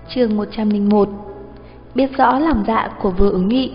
Chương 101. Biết rõ lòng dạ của Vừa Ứng Nghị.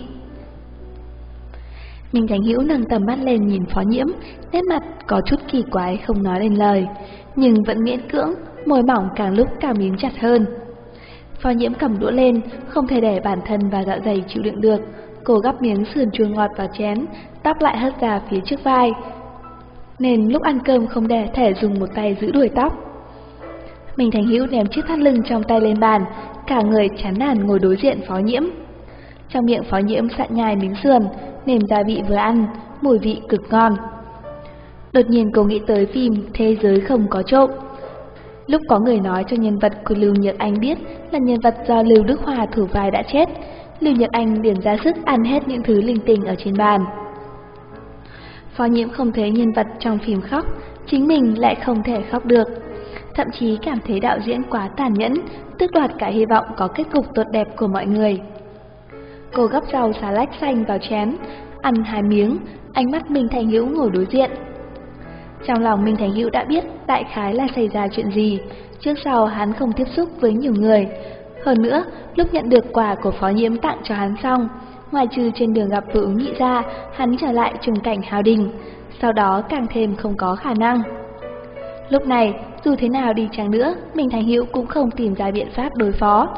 Minh Thành Hữu nâng tầm mắt lên nhìn Phó Nhiễm, nét mặt có chút kỳ quái không nói lên lời, nhưng vẫn miễn cưỡng, môi mỏng càng lúc càng mím chặt hơn. Phó Nhiễm cầm đũa lên, không thể để bản thân và dạ dày chịu đựng được, cô gắp miếng sườn chua ngọt vào chén, tóc lại hất ra phía trước vai, nên lúc ăn cơm không để thể dùng một tay giữ đuôi tóc. Minh Thành Hữu ném chiếc thắt lưng trong tay lên bàn, cả người chán nản ngồi đối diện Phó Nhiễm. Trong miệng Phó Nhiễm sạn nhai miếng sườn, nêm gia vị vừa ăn, mùi vị cực ngon. Đột nhiên cô nghĩ tới phim Thế Giới Không Có Trộm. Lúc có người nói cho nhân vật của Lưu Nhật Anh biết là nhân vật do Lưu Đức Hòa thủ vai đã chết, Lưu Nhật Anh liền ra sức ăn hết những thứ linh tinh ở trên bàn. Phó Nhiễm không thấy nhân vật trong phim khóc, chính mình lại không thể khóc được. Thậm chí cảm thấy đạo diễn quá tàn nhẫn, tước đoạt cả hy vọng có kết cục tốt đẹp của mọi người. Cô gắp rau xà lách xanh vào chén, ăn 2 miếng, ánh mắt Minh Thành Hữu ngồi đối diện. Trong lòng Minh Thành Hữu đã biết đại khái là xảy ra chuyện gì, trước sau hắn không tiếp xúc với nhiều người. Hơn nữa, lúc nhận được quà của Phó Nhiễm tặng cho hắn xong, ngoài trừ trên đường gặp Vừa Ứng Nghị ra, hắn trở lại trùng cảnh Hào Đình, sau đó càng thêm không có khả năng. Lúc này, dù thế nào đi chăng nữa, Minh Thành Hữu cũng không tìm ra biện pháp đối phó.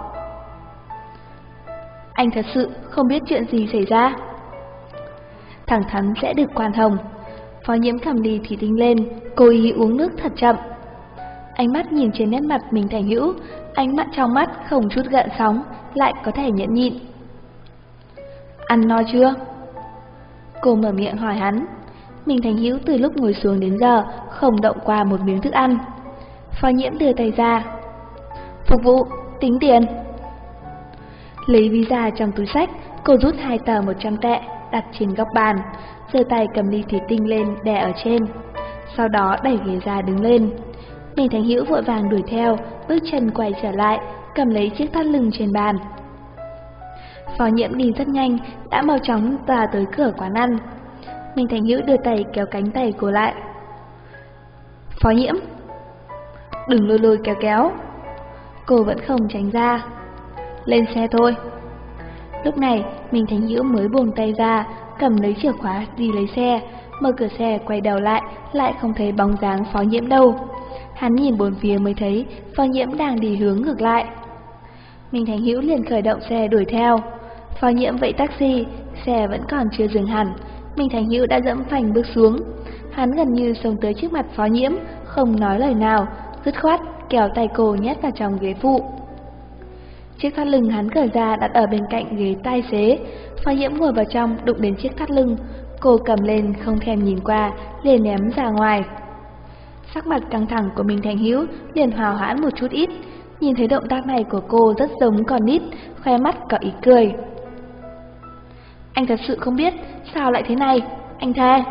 Anh thật sự không biết chuyện gì xảy ra. Thẳng thắn sẽ được khoan hồng. Phó Nhiễm cầm ly thủy tinh lên, cố ý uống nước thật chậm. Ánh mắt nhìn trên nét mặt Minh Thành Hữu, ánh mắt trong mắt không chút gợn sóng, lại có thể nhẫn nhịn. Ăn no chưa? Cô mở miệng hỏi hắn. Minh Thành Hữu từ lúc ngồi xuống đến giờ không động qua một miếng thức ăn. Phó Nhiễm đưa tay ra. Phục vụ, tính tiền. Lấy ví ra trong túi xách, cô rút 2 tờ 100 tệ đặt trên góc bàn, giơ tay cầm ly thủy tinh lên đè ở trên, sau đó đẩy ghế ra đứng lên. Minh Thành Hữu vội vàng đuổi theo, bước chân quay trở lại, cầm lấy chiếc thắt lưng trên bàn. Phó Nhiễm đi rất nhanh, đã mau chóng ra tới cửa quán ăn. Minh Thành Hữu đưa tay kéo cánh tay cô lại. Phó Nhiễm, đừng lôi lôi kéo kéo. Cô vẫn không tránh ra. Lên xe thôi. Lúc này, Minh Thành Hữu mới buông tay ra, cầm lấy chìa khóa đi lấy xe, mở cửa xe quay đầu lại không thấy bóng dáng Phó Nhiễm đâu. Hắn nhìn bốn phía mới thấy Phó Nhiễm đang đi hướng ngược lại. Minh Thành Hữu liền khởi động xe đuổi theo. Phó Nhiễm vẫy taxi, xe vẫn còn chưa dừng hẳn. Minh Thành Hữu đã dẫm phanh bước xuống. Hắn gần như xông tới trước mặt Phó Nhiễm, không nói lời nào, dứt khoát kéo tay cô nhét vào trong ghế phụ. Chiếc thắt lưng hắn cởi ra đặt ở bên cạnh ghế tài xế. Phó Nhiễm ngồi vào trong đụng đến chiếc thắt lưng, cô cầm lên không thèm nhìn qua, liền ném ra ngoài. Sắc mặt căng thẳng của Minh Thành Hữu liền hòa hoãn một chút ít, nhìn thấy động tác này của cô rất giống con nít, khoe mắt có ý cười. Anh thật sự không biết sao lại thế này, anh thề.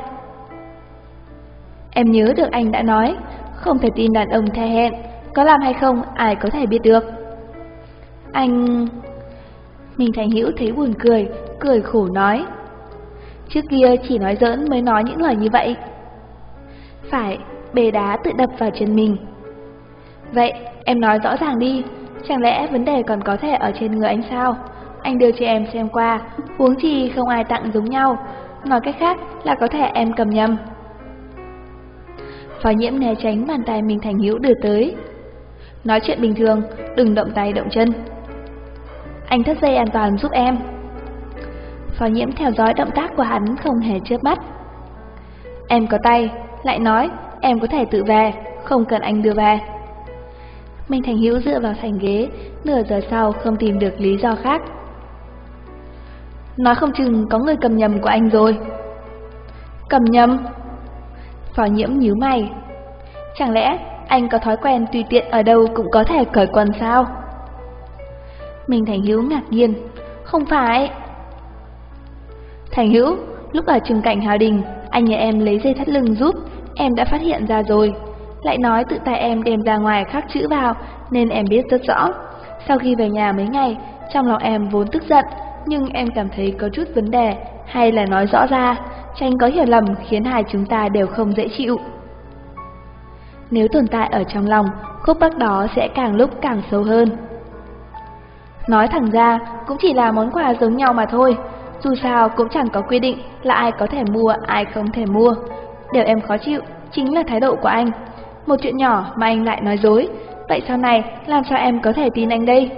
Em nhớ được anh đã nói, không thể tin đàn ông thề hẹn, có làm hay không ai có thể biết được. Anh... Minh Thành Hữu thấy buồn cười, cười khổ nói. Trước kia chỉ nói giỡn mới nói những lời như vậy. Phải, bê đá tự đập vào chân mình. Vậy, em nói rõ ràng đi, chẳng lẽ vấn đề còn có thể ở trên người anh sao? Anh đưa cho em xem qua, huống chi không ai tặng giống nhau, nói cách khác là có thể em cầm nhầm. Phó Nhiễm né tránh bàn tay Minh Thành Hữu đưa tới. Nói chuyện bình thường, đừng động tay động chân. Anh thắt dây an toàn giúp em. Phó Nhiễm theo dõi động tác của hắn không hề chớp mắt. Em có tay, lại nói em có thể tự về, không cần anh đưa về. Minh Thành Hữu dựa vào thành ghế, nửa giờ sau không tìm được lý do khác. Nói không chừng có người cầm nhầm của anh rồi. Cầm nhầm? Phó Nhiễm nhíu mày. Chẳng lẽ anh có thói quen tùy tiện ở đâu cũng có thể cởi quần sao? Minh Thành Hữu ngạc nhiên. Không phải. Thành Hữu, lúc ở trường cảnh Hào Đình, anh nhờ em lấy dây thắt lưng giúp, em đã phát hiện ra rồi. Lại nói tự tay em đem ra ngoài khắc chữ vào, nên em biết rất rõ. Sau khi về nhà mấy ngày, trong lòng em vốn tức giận, nhưng em cảm thấy có chút vấn đề, hay là nói rõ ra, tránh có hiểu lầm khiến hai chúng ta đều không dễ chịu. Nếu tồn tại ở trong lòng, khúc mắc đó sẽ càng lúc càng sâu hơn. Nói thẳng ra, cũng chỉ là món quà giống nhau mà thôi. Dù sao cũng chẳng có quy định là ai có thể mua, ai không thể mua. Điều em khó chịu chính là thái độ của anh. Một chuyện nhỏ mà anh lại nói dối. Vậy sau này làm sao em có thể tin anh đây?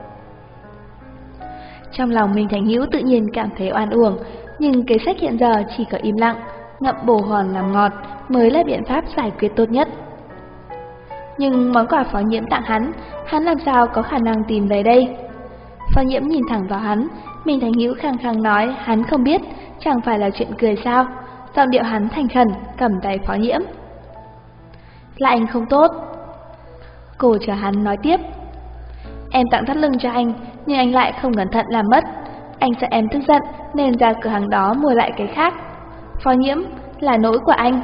Trong lòng Minh Thành Hữu tự nhiên cảm thấy oan uổng, nhưng kế sách hiện giờ chỉ có im lặng, ngậm bồ hòn làm ngọt mới là biện pháp giải quyết tốt nhất. Nhưng món quà Phó Nhiễm tặng hắn làm sao có khả năng tìm về đây? Phó Nhiễm nhìn thẳng vào hắn, Minh Thành Hữu khăng khăng nói hắn không biết, chẳng phải là chuyện cười sao? Giọng điệu hắn thành khẩn, cầm tay Phó Nhiễm. Là anh không tốt. Cô chờ hắn nói tiếp. Em tặng thắt lưng cho anh, nhưng anh lại không cẩn thận làm mất. Anh sợ em tức giận nên ra cửa hàng đó mua lại cái khác. Phó Nhiễm, là lỗi của anh.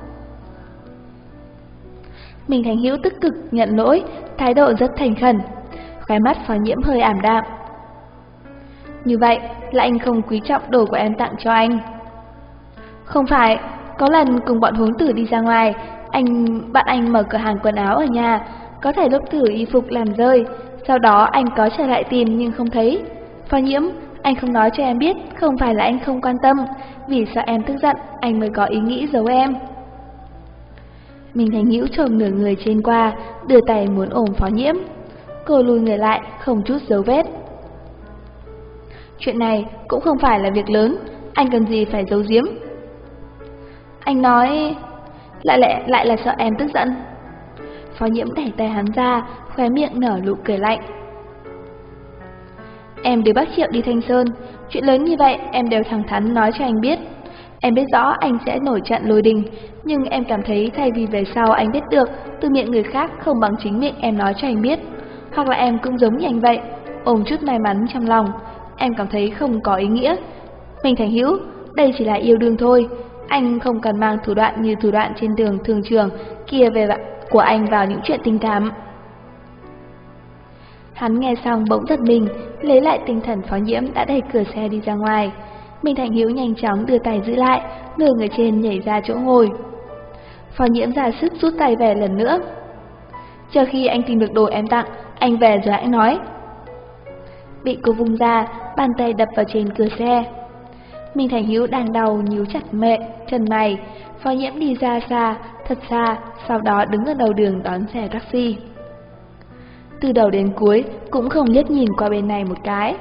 Minh Thành Hữu tích cực nhận lỗi, thái độ rất thành khẩn. Khóe mắt Phó Nhiễm hơi ảm đạm. Như vậy là anh không quý trọng đồ của em tặng cho anh. Không phải, có lần cùng bọn huống tử đi ra ngoài, bạn anh mở cửa hàng quần áo ở nhà, có thể lúc thử y phục làm rơi, sau đó anh có trở lại tìm nhưng không thấy. Phó Nhiễm, anh không nói cho em biết, không phải là anh không quan tâm, vì sợ em tức giận, anh mới có ý nghĩ giấu em. Minh Thành Hữu trồm nửa người trên qua, đưa tay muốn ôm Phó Nhiễm. Cô lùi người lại, không chút dấu vết. Chuyện này cũng không phải là việc lớn, anh cần gì phải giấu giếm. Anh nói, lại là sợ em tức giận. Phó Nhiễm đẩy tay hắn ra, khóe miệng nở nụ cười lạnh. Em đưa bác Triệu đi Thanh Sơn, chuyện lớn như vậy em đều thẳng thắn nói cho anh biết. Em biết rõ anh sẽ nổi trận lôi đình, nhưng em cảm thấy thay vì về sau anh biết được từ miệng người khác không bằng chính miệng em nói cho anh biết. Hoặc là em cũng giống như anh vậy, ôm chút may mắn trong lòng, em cảm thấy không có ý nghĩa. Minh Thành Hữu, đây chỉ là yêu đương thôi, anh không cần mang thủ đoạn như thủ đoạn trên đường thường trường kia về của anh vào những chuyện tình cảm. Hắn nghe xong bỗng giật mình, lấy lại tinh thần. Phó Nhiễm đã đẩy cửa xe đi ra ngoài. Minh Thành Hữu nhanh chóng đưa tay giữ lại, nửa người trên nhảy ra chỗ ngồi. Phó Nhiễm ra sức rút tay về lần nữa. Chờ khi anh tìm được đồ em tặng, anh về rồi hãy nói. Bị cô vung ra, bàn tay đập vào trên cửa xe. Minh Thành Hữu đang đau nhíu chặt chân mày. Phó Nhiễm đi ra xa, thật xa, sau đó đứng ở đầu đường đón xe taxi. Từ đầu đến cuối cũng không liếc nhìn qua bên này một cái.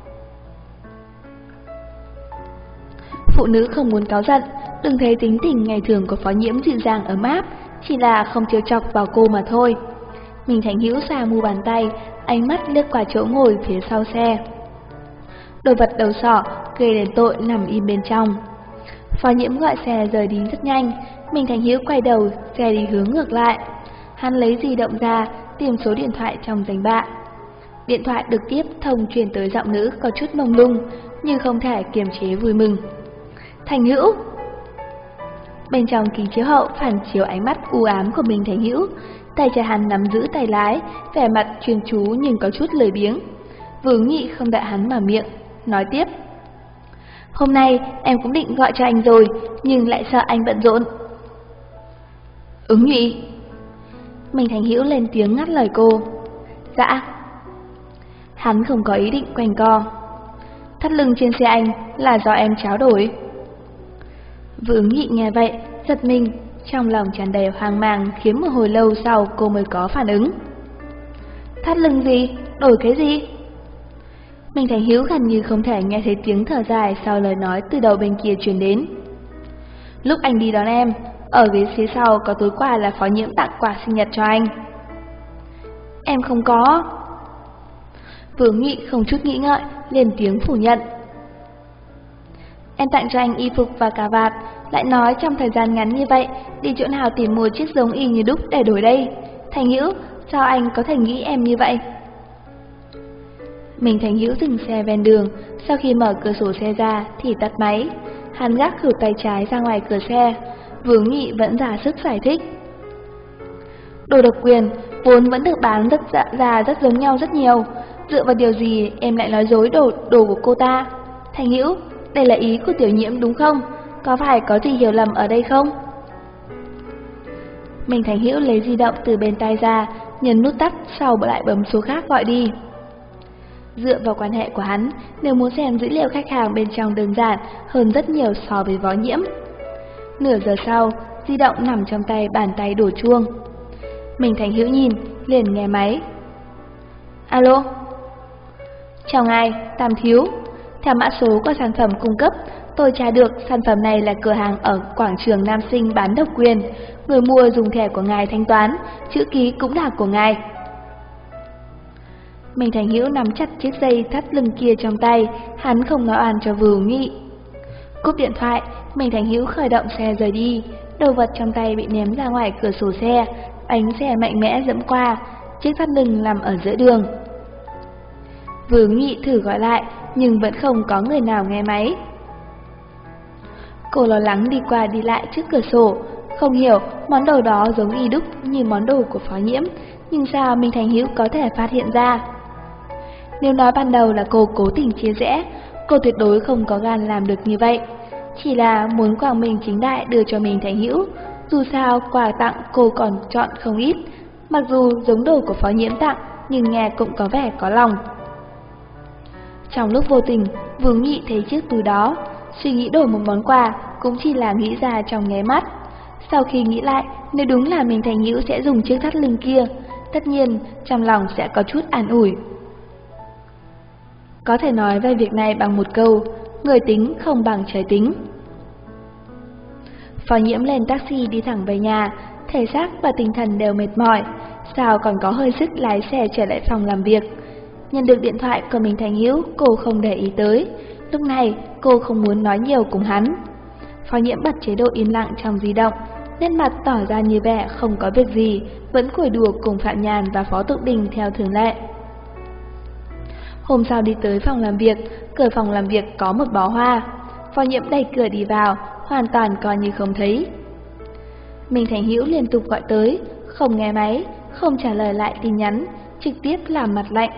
Phụ nữ không muốn cáu giận, đừng thấy tính tình ngày thường của Phó Nhiễm dịu dàng ấm áp, chỉ là không trêu chọc vào cô mà thôi. Minh Thành Hữu xà mu bàn tay, ánh mắt liếc qua chỗ ngồi phía sau xe. Đồ vật đầu sỏ gây đến tội nằm im bên trong. Phó Nhiễm gọi xe rời đi rất nhanh. Minh Thành Hữu quay đầu, xe đi hướng ngược lại. Hắn lấy di động ra, tìm số điện thoại trong danh bạ. Điện thoại được tiếp thông truyền tới giọng nữ có chút mông lung, nhưng không thể kiềm chế vui mừng. Thành Hữu. Bên trong kính chiếu hậu phản chiếu ánh mắt u ám của Minh Thành Hữu. Tay trái hắn nắm giữ tay lái, vẻ mặt chuyên chú nhưng có chút lười biếng. Vương Nhị không đợi hắn mở miệng, nói tiếp. Hôm nay em cũng định gọi cho anh rồi, nhưng lại sợ anh bận rộn. Ứng Nhị. Minh Thành Hữu lên tiếng ngắt lời cô. Dạ. Hắn không có ý định quanh co. Thắt lưng trên xe anh là do em tráo đổi. Vương Nhị nghe vậy, giật mình, trong lòng tràn đầy hoang mang, khiến một hồi lâu sau cô mới có phản ứng. Thắt lưng gì? Đổi cái gì? Minh Thành Hữu gần như không thể nghe thấy tiếng thở dài sau lời nói từ đầu bên kia truyền đến. Lúc anh đi đón em, ở ghế phía sau có túi quà là Phó Nhiễm tặng quà sinh nhật cho anh. Em không có. Vương Nghị không chút nghĩ ngợi, liền tiếng phủ nhận. Em tặng cho anh y phục và cà vạt, lại nói trong thời gian ngắn như vậy, đi chỗ nào tìm mua chiếc giống y như đúc để đổi đây. Thành Hữu, sao anh có thể nghĩ em như vậy? Minh Thành Hữu dừng xe ven đường, sau khi mở cửa sổ xe ra thì tắt máy. Hắn gác khử tay trái ra ngoài cửa xe. Vương Nghị vẫn ra sức giải thích. Đồ độc quyền vốn vẫn được bán rất giống nhau rất nhiều. Dựa vào điều gì em lại nói dối đồ của cô ta? Thành Hữu, đây là ý của Tiểu Nhiễm đúng không? Có phải có gì hiểu lầm ở đây không? Minh Thành Hữu lấy di động từ bên tai ra, nhấn nút tắt, sau lại bấm số khác gọi đi. Dựa vào quan hệ của hắn, nếu muốn xem dữ liệu khách hàng bên trong đơn giản hơn rất nhiều so với Võ Nhiễm. Nửa giờ sau, di động nằm trong tay bàn tay đổ chuông. Mình Thành Hữu nhìn, liền nghe máy. Alo? Chào ngài, Tam Thiếu. Theo mã số của sản phẩm cung cấp, tôi tra được sản phẩm này là cửa hàng ở quảng trường Nam Sinh bán độc quyền. Người mua dùng thẻ của ngài thanh toán, chữ ký cũng là của ngài. Mình Thành Hữu nắm chặt chiếc dây thắt lưng kia trong tay, hắn không nói oan cho Vưu Nghị. Cúp điện thoại, Mình Thành Hữu khởi động xe rời đi, đồ vật trong tay bị ném ra ngoài cửa sổ xe, bánh xe mạnh mẽ dẫm qua, chiếc thắt lưng nằm ở giữa đường. Vưu Nghị thử gọi lại, nhưng vẫn không có người nào nghe máy. Cô lo lắng đi qua đi lại trước cửa sổ, không hiểu món đồ đó giống y đúc như món đồ của Phó Nhiễm, nhưng sao Mình Thành Hữu có thể phát hiện ra? Nếu nói ban đầu là cô cố tình chia rẽ, cô tuyệt đối không có gan làm được như vậy. Chỉ là muốn quảng minh chính đại đưa cho Mình Thành Hữu, dù sao quà tặng cô còn chọn không ít, mặc dù giống đồ của Phó Nhiễm tặng, nhưng nghe cũng có vẻ có lòng. Trong lúc vô tình, Vưu Nghị thấy chiếc túi đó, suy nghĩ đổi một món quà cũng chỉ là nghĩ ra trong nháy mắt. Sau khi nghĩ lại, nếu đúng là Mình Thành Hữu sẽ dùng chiếc thắt lưng kia, tất nhiên trong lòng sẽ có chút an ủi. Có thể nói về việc này bằng một câu, người tính không bằng trời tính. Phó Nhiễm lên taxi đi thẳng về nhà, thể xác và tinh thần đều mệt mỏi, sao còn có hơi sức lái xe trở lại phòng làm việc. Nhận được điện thoại của Mình Thành Hữu, cô không để ý tới. Lúc này, cô không muốn nói nhiều cùng hắn. Phó Nhiễm bật chế độ im lặng trong di động, nét mặt tỏ ra như vẻ không có việc gì, vẫn cười đùa cùng Phạm Nhàn và Phó Tụng Đình theo thường lệ. Hôm sau đi tới phòng làm việc, cửa phòng làm việc có một bó hoa. Phó Nhiễm đẩy cửa đi vào, hoàn toàn coi như không thấy. Mình Thành Hữu liên tục gọi tới, không nghe máy, không trả lời lại tin nhắn, trực tiếp làm mặt lạnh.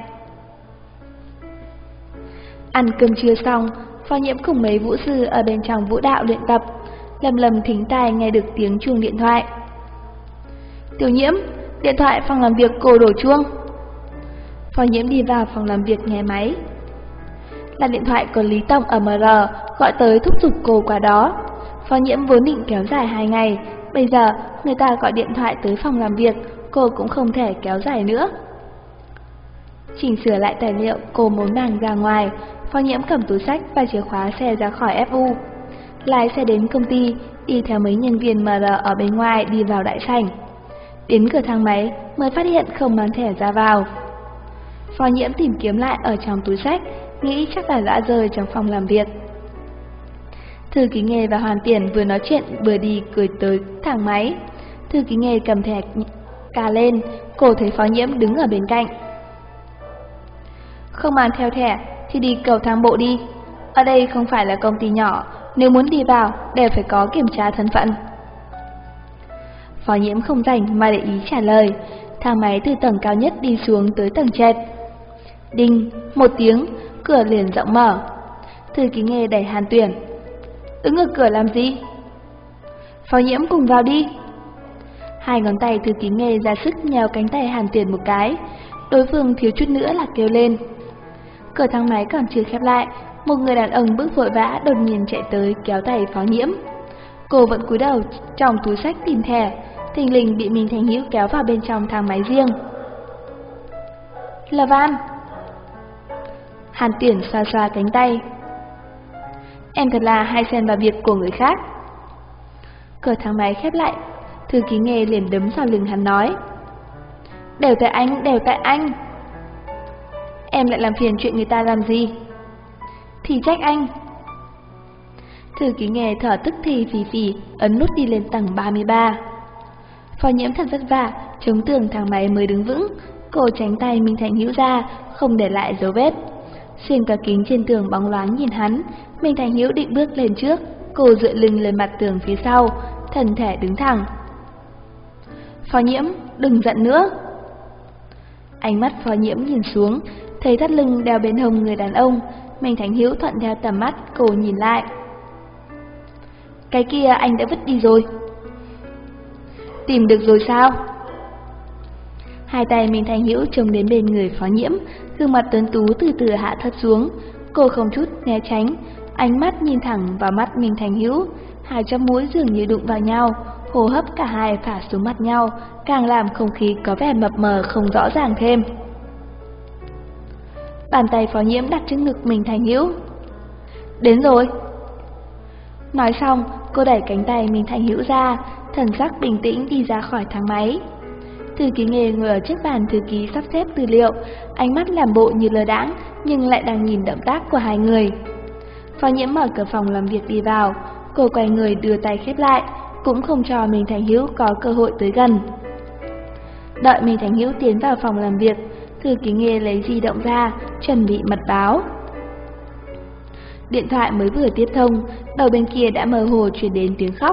Ăn cơm trưa xong, Phó Nhiễm cùng mấy vũ sư ở bên trong vũ đạo luyện tập, lầm thính tai nghe được tiếng chuông điện thoại. Tiểu Nhiễm, điện thoại phòng làm việc cô đổ chuông. Phó Nhiễm đi vào phòng làm việc nghe máy. Là điện thoại của Lý Tổng ở MR gọi tới thúc giục cô qua đó. Phó Nhiễm vốn định kéo dài 2 ngày, bây giờ người ta gọi điện thoại tới phòng làm việc, cô cũng không thể kéo dài nữa. Chỉnh sửa lại tài liệu cô muốn mang ra ngoài, Phó Nhiễm cầm túi xách và chìa khóa xe ra khỏi FU. Lái xe đến công ty, đi theo mấy nhân viên MR ở bên ngoài đi vào đại sảnh. Đến cửa thang máy mới phát hiện không mang thẻ ra vào. Phó Nhiễm tìm kiếm lại ở trong túi xách, nghĩ chắc là đã rơi trong phòng làm việc. Thư ký Nghề và Hoàn Tiền vừa nói chuyện vừa đi cười tới thang máy. Thư ký Nghề cầm thẻ cà lên, cô thấy Phó Nhiễm đứng ở bên cạnh. Không mang theo thẻ thì đi cầu thang bộ đi. Ở đây không phải là công ty nhỏ, nếu muốn đi vào đều phải có kiểm tra thân phận. Phó Nhiễm không rảnh mà để ý trả lời. Thang máy từ tầng cao nhất đi xuống tới tầng trệt. Đinh, một tiếng, cửa liền rộng mở. Thư ký Nghề đẩy Hàn Tuyển. Đứng ở cửa làm gì? Phó Nhiễm cùng vào đi. Hai ngón tay thư ký Nghề ra sức nhéo cánh tay Hàn Tuyển một cái. Đối phương thiếu chút nữa là kêu lên. Cửa thang máy còn chưa khép lại, một người đàn ông bước vội vã đột nhiên chạy tới kéo tay Phó Nhiễm. Cô vẫn cúi đầu trong túi xách tìm thẻ, thình lình bị Mình Thành Hữu kéo vào bên trong thang máy riêng. Là Van. Hàn Tuyển xoa xoa cánh tay. Em thật là hay xen vào việc của người khác. Cửa thang máy khép lại, thư ký Nghề liền đấm vào lưng hắn nói. Đều tại anh, đều tại anh. Em lại làm phiền chuyện người ta làm gì? Thì trách anh. Thư ký Nghề thở tức thì phì phì, ấn nút đi lên tầng 33. Phó Nhiễm thật vất vả, chống tường thang máy mới đứng vững. Cô tránh tay Mình Thành Hữu ra, không để lại dấu vết. Xuyên qua kính trên tường bóng loáng nhìn hắn, Mình Thành Hữu định bước lên trước, cô dựa lưng lên mặt tường phía sau, thân thể đứng thẳng. Phó Nhiễm, đừng giận nữa. Ánh mắt Phó Nhiễm nhìn xuống, thấy thắt lưng đeo bên hông người đàn ông, Mình Thành Hữu thuận theo tầm mắt cô nhìn lại. Cái kia anh đã vứt đi rồi. Tìm được rồi sao? Hai tay Minh Thành Hữu trông đến bên người Phó Nhiễm, gương mặt tuấn tú từ từ hạ thấp xuống. Cô không chút né tránh, ánh mắt nhìn thẳng vào mắt Minh Thành Hữu, hai chóp mũi dường như đụng vào nhau, hô hấp cả hai phả xuống mặt nhau, càng làm không khí có vẻ mập mờ không rõ ràng thêm. Bàn tay Phó Nhiễm đặt trước ngực Minh Thành Hữu. Đến rồi. Nói xong, cô đẩy cánh tay Minh Thành Hữu ra, thần sắc bình tĩnh đi ra khỏi thang máy. Thư ký Nghê ngồi ở trước bàn thư ký sắp xếp tư liệu, ánh mắt làm bộ như lơ đãng nhưng lại đang nhìn động tác của hai người. Phó Nhiễm mở cửa phòng làm việc đi vào, cô quay người đưa tay khép lại, cũng không cho Minh Thành Hữu có cơ hội tới gần. Đợi Minh Thành Hữu tiến vào phòng làm việc, thư ký Nghê lấy di động ra, chuẩn bị mật báo. Điện thoại mới vừa tiếp thông, đầu bên kia đã mơ hồ truyền đến tiếng khóc.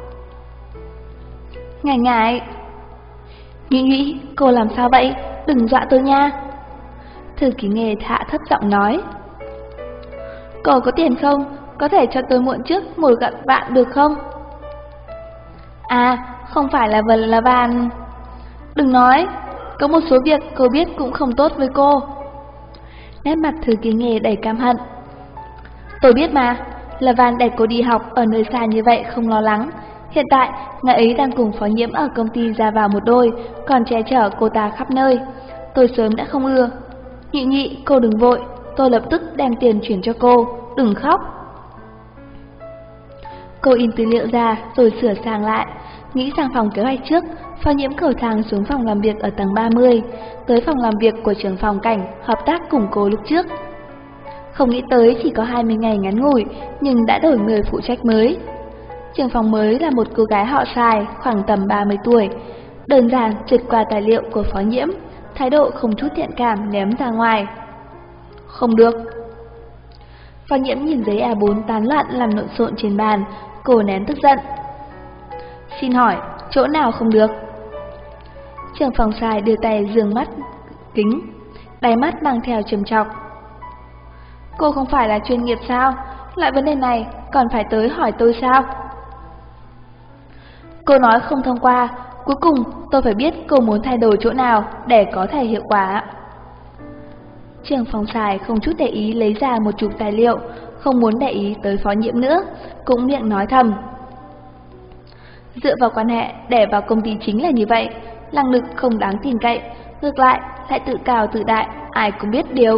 Ngại ngại. Nghĩ, cô làm sao vậy? Đừng dọa tôi nha. Thư ký Nghê hạ thấp giọng nói. Cô có tiền không? Có thể cho tôi mượn trước một gặn vạn được không? À, không phải là vần là vàn. Đừng nói, có một số việc cô biết cũng không tốt với cô. Nét mặt thư ký Nghê đầy căm hận. Tôi biết mà, là Van để cô đi học ở nơi xa như vậy không lo lắng. Hiện tại, ngài ấy đang cùng Phó Nhiễm ở công ty ra vào một đôi, còn che chở cô ta khắp nơi. Tôi sớm đã không ưa. Nhị, cô đừng vội, tôi lập tức đem tiền chuyển cho cô, đừng khóc. Cô in tư liệu ra rồi sửa sang lại, nghĩ sang phòng kế hoạch trước. Phó Nhiễm cầu thang xuống phòng làm việc ở tầng 30, tới phòng làm việc của trưởng phòng cảnh hợp tác cùng cô lúc trước. Không nghĩ tới chỉ có 20 ngày ngắn ngủi, nhưng đã đổi người phụ trách mới. Trưởng phòng mới là một cô gái họ Sài, khoảng tầm 30 tuổi. Đơn giản duyệt qua tài liệu của Phó Nhiễm, thái độ không chút thiện cảm ném ra ngoài. Không được. Phó Nhiễm nhìn giấy A4 tán loạn làm lộn xộn trên bàn, cô nén tức giận. Xin hỏi, chỗ nào không được? Trưởng phòng Sài đưa tay giương mắt kính, đáy mắt mang theo trầm trọng. Cô không phải là chuyên nghiệp sao? Loại vấn đề này còn phải tới hỏi tôi sao? Cô nói không thông qua, cuối cùng tôi phải biết cô muốn thay đổi chỗ nào để có thể hiệu quả. Trưởng phòng Sài không chút để ý lấy ra một chục tài liệu, không muốn để ý tới Phó Nhiễm nữa, cũng miệng nói thầm. Dựa vào quan hệ để vào công ty chính là như vậy, năng lực không đáng tin cậy, ngược lại lại tự cao tự đại, ai cũng biết điều.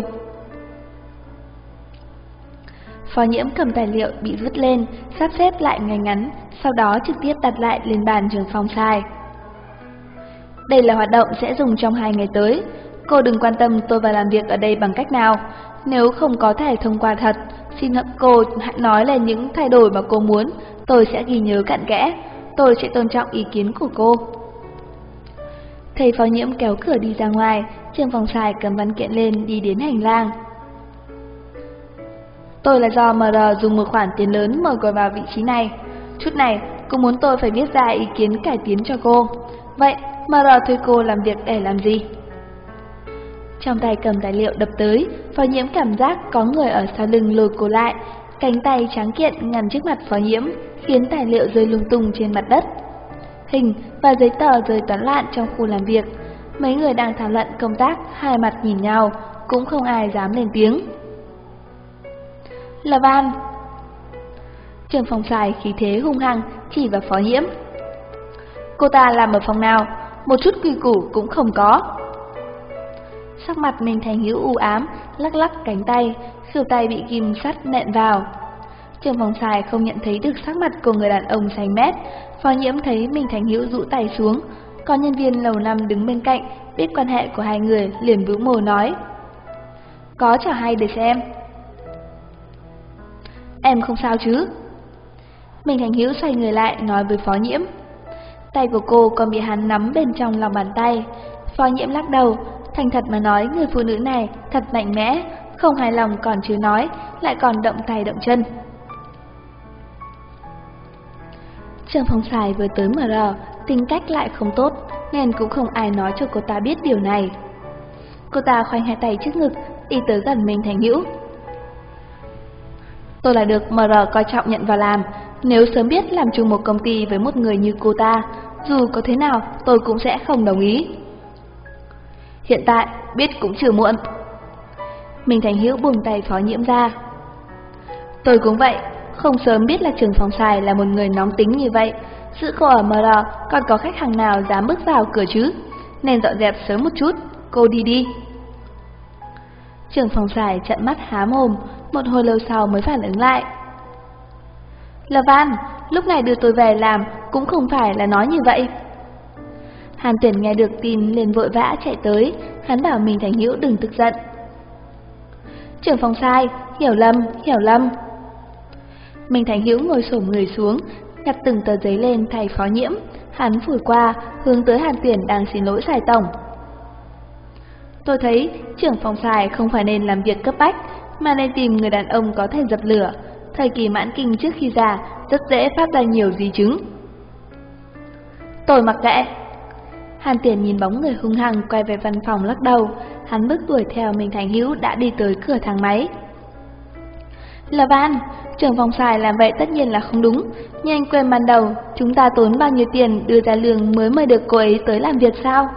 Phó Nhiễm cầm tài liệu bị vứt lên, sắp xếp lại ngay ngắn, sau đó trực tiếp đặt lại lên bàn trưởng phòng Sài. Đây là hoạt động sẽ dùng trong 2 ngày tới. Cô đừng quan tâm tôi vào làm việc ở đây bằng cách nào. Nếu không có thể thông qua thật, xin cô hãy nói lên những thay đổi mà cô muốn, tôi sẽ ghi nhớ cặn kẽ. Tôi sẽ tôn trọng ý kiến của cô. Thầy Phó Nhiễm kéo cửa đi ra ngoài, trưởng phòng Sài cầm văn kiện lên đi đến hành lang. Tôi là do MR dùng một khoản tiền lớn mời cô vào vị trí này. Chút này, cô muốn tôi phải viết ra ý kiến cải tiến cho cô. Vậy, MR thuê cô làm việc để làm gì? Trong tay cầm tài liệu đập tới, Phó Nhiễm cảm giác có người ở sau lưng lôi cô lại. Cánh tay trắng kiện ngăn trước mặt Phó Nhiễm, khiến tài liệu rơi lung tung trên mặt đất. Hình và giấy tờ rơi toán loạn trong khu làm việc. Mấy người đang thảo luận công tác, hai mặt nhìn nhau, cũng không ai dám lên tiếng. Là Van. Trưởng phòng Sài khí thế hung hăng chỉ vào Phó Nhiễm. Cô ta làm ở phòng nào, một chút quy củ cũng không có. Sắc mặt Minh Thành Hữu u ám, lắc lắc cánh tay, khỉu tay bị ghim sắt nện vào. Trưởng phòng Sài không nhận thấy được sắc mặt của người đàn ông xanh mét. Phó Nhiễm thấy Minh Thành Hữu rũ tay xuống, còn nhân viên lầu năm đứng bên cạnh biết quan hệ của hai người liền bĩu môi nói: Có trò hay để xem. Em không sao chứ? Minh Thành Hữu xoay người lại nói với Phó Nhiễm. Tay của cô còn bị hắn nắm bên trong lòng bàn tay. Phó Nhiễm lắc đầu, thành thật mà nói người phụ nữ này thật mạnh mẽ, không hài lòng còn chưa nói, lại còn động tay động chân. Trưởng phòng Sài vừa tới MR, tính cách lại không tốt, nên cũng không ai nói cho cô ta biết điều này. Cô ta khoanh hai tay trước ngực, đi tới gần Minh Thành Hữu. Tôi là được MR coi trọng nhận vào làm, nếu sớm biết làm chung một công ty với một người như cô ta, dù có thế nào tôi cũng sẽ không đồng ý. Hiện tại, biết cũng chưa muộn. Minh Thành Hữu buông tay Phó Nhiễm ra. Tôi cũng vậy, không sớm biết là Trưởng phòng Sài là một người nóng tính như vậy. Giữ cô ở MR còn có khách hàng nào dám bước vào cửa chứ? Nên dọn dẹp sớm một chút, cô đi đi. Trưởng phòng Sài trợn mắt há mồm, một hồi lâu sau mới phản ứng lại. Là Van, lúc này đưa tôi về làm cũng không phải là nói như vậy. Hàn Tuyển nghe được tin liền vội vã chạy tới, hắn bảo Minh Thành Hữu đừng tức giận. Trưởng phòng Sai, hiểu lầm. Minh Thành Hữu ngồi xổm người xuống, nhặt từng tờ giấy lên thay Phó Nhiễm, hắn phủi qua, hướng tới Hàn Tuyển đang xin lỗi Sài tổng. Tôi thấy trưởng phòng Sài không phải nên làm việc cấp bách, mà nên tìm người đàn ông có thể dập lửa. Thời kỳ mãn kinh trước khi già rất dễ phát ra nhiều di chứng. Tôi mặc kệ. Hàn Tuyển nhìn bóng người hung hăng quay về văn phòng lắc đầu, hắn bước đuổi theo Minh Thành Hữu đã đi tới cửa thang máy. Là Van, trưởng phòng Sài làm vậy tất nhiên là không đúng, nhưng anh quên ban đầu chúng ta tốn bao nhiêu tiền đưa ra lương mới mời được cô ấy tới làm việc sao?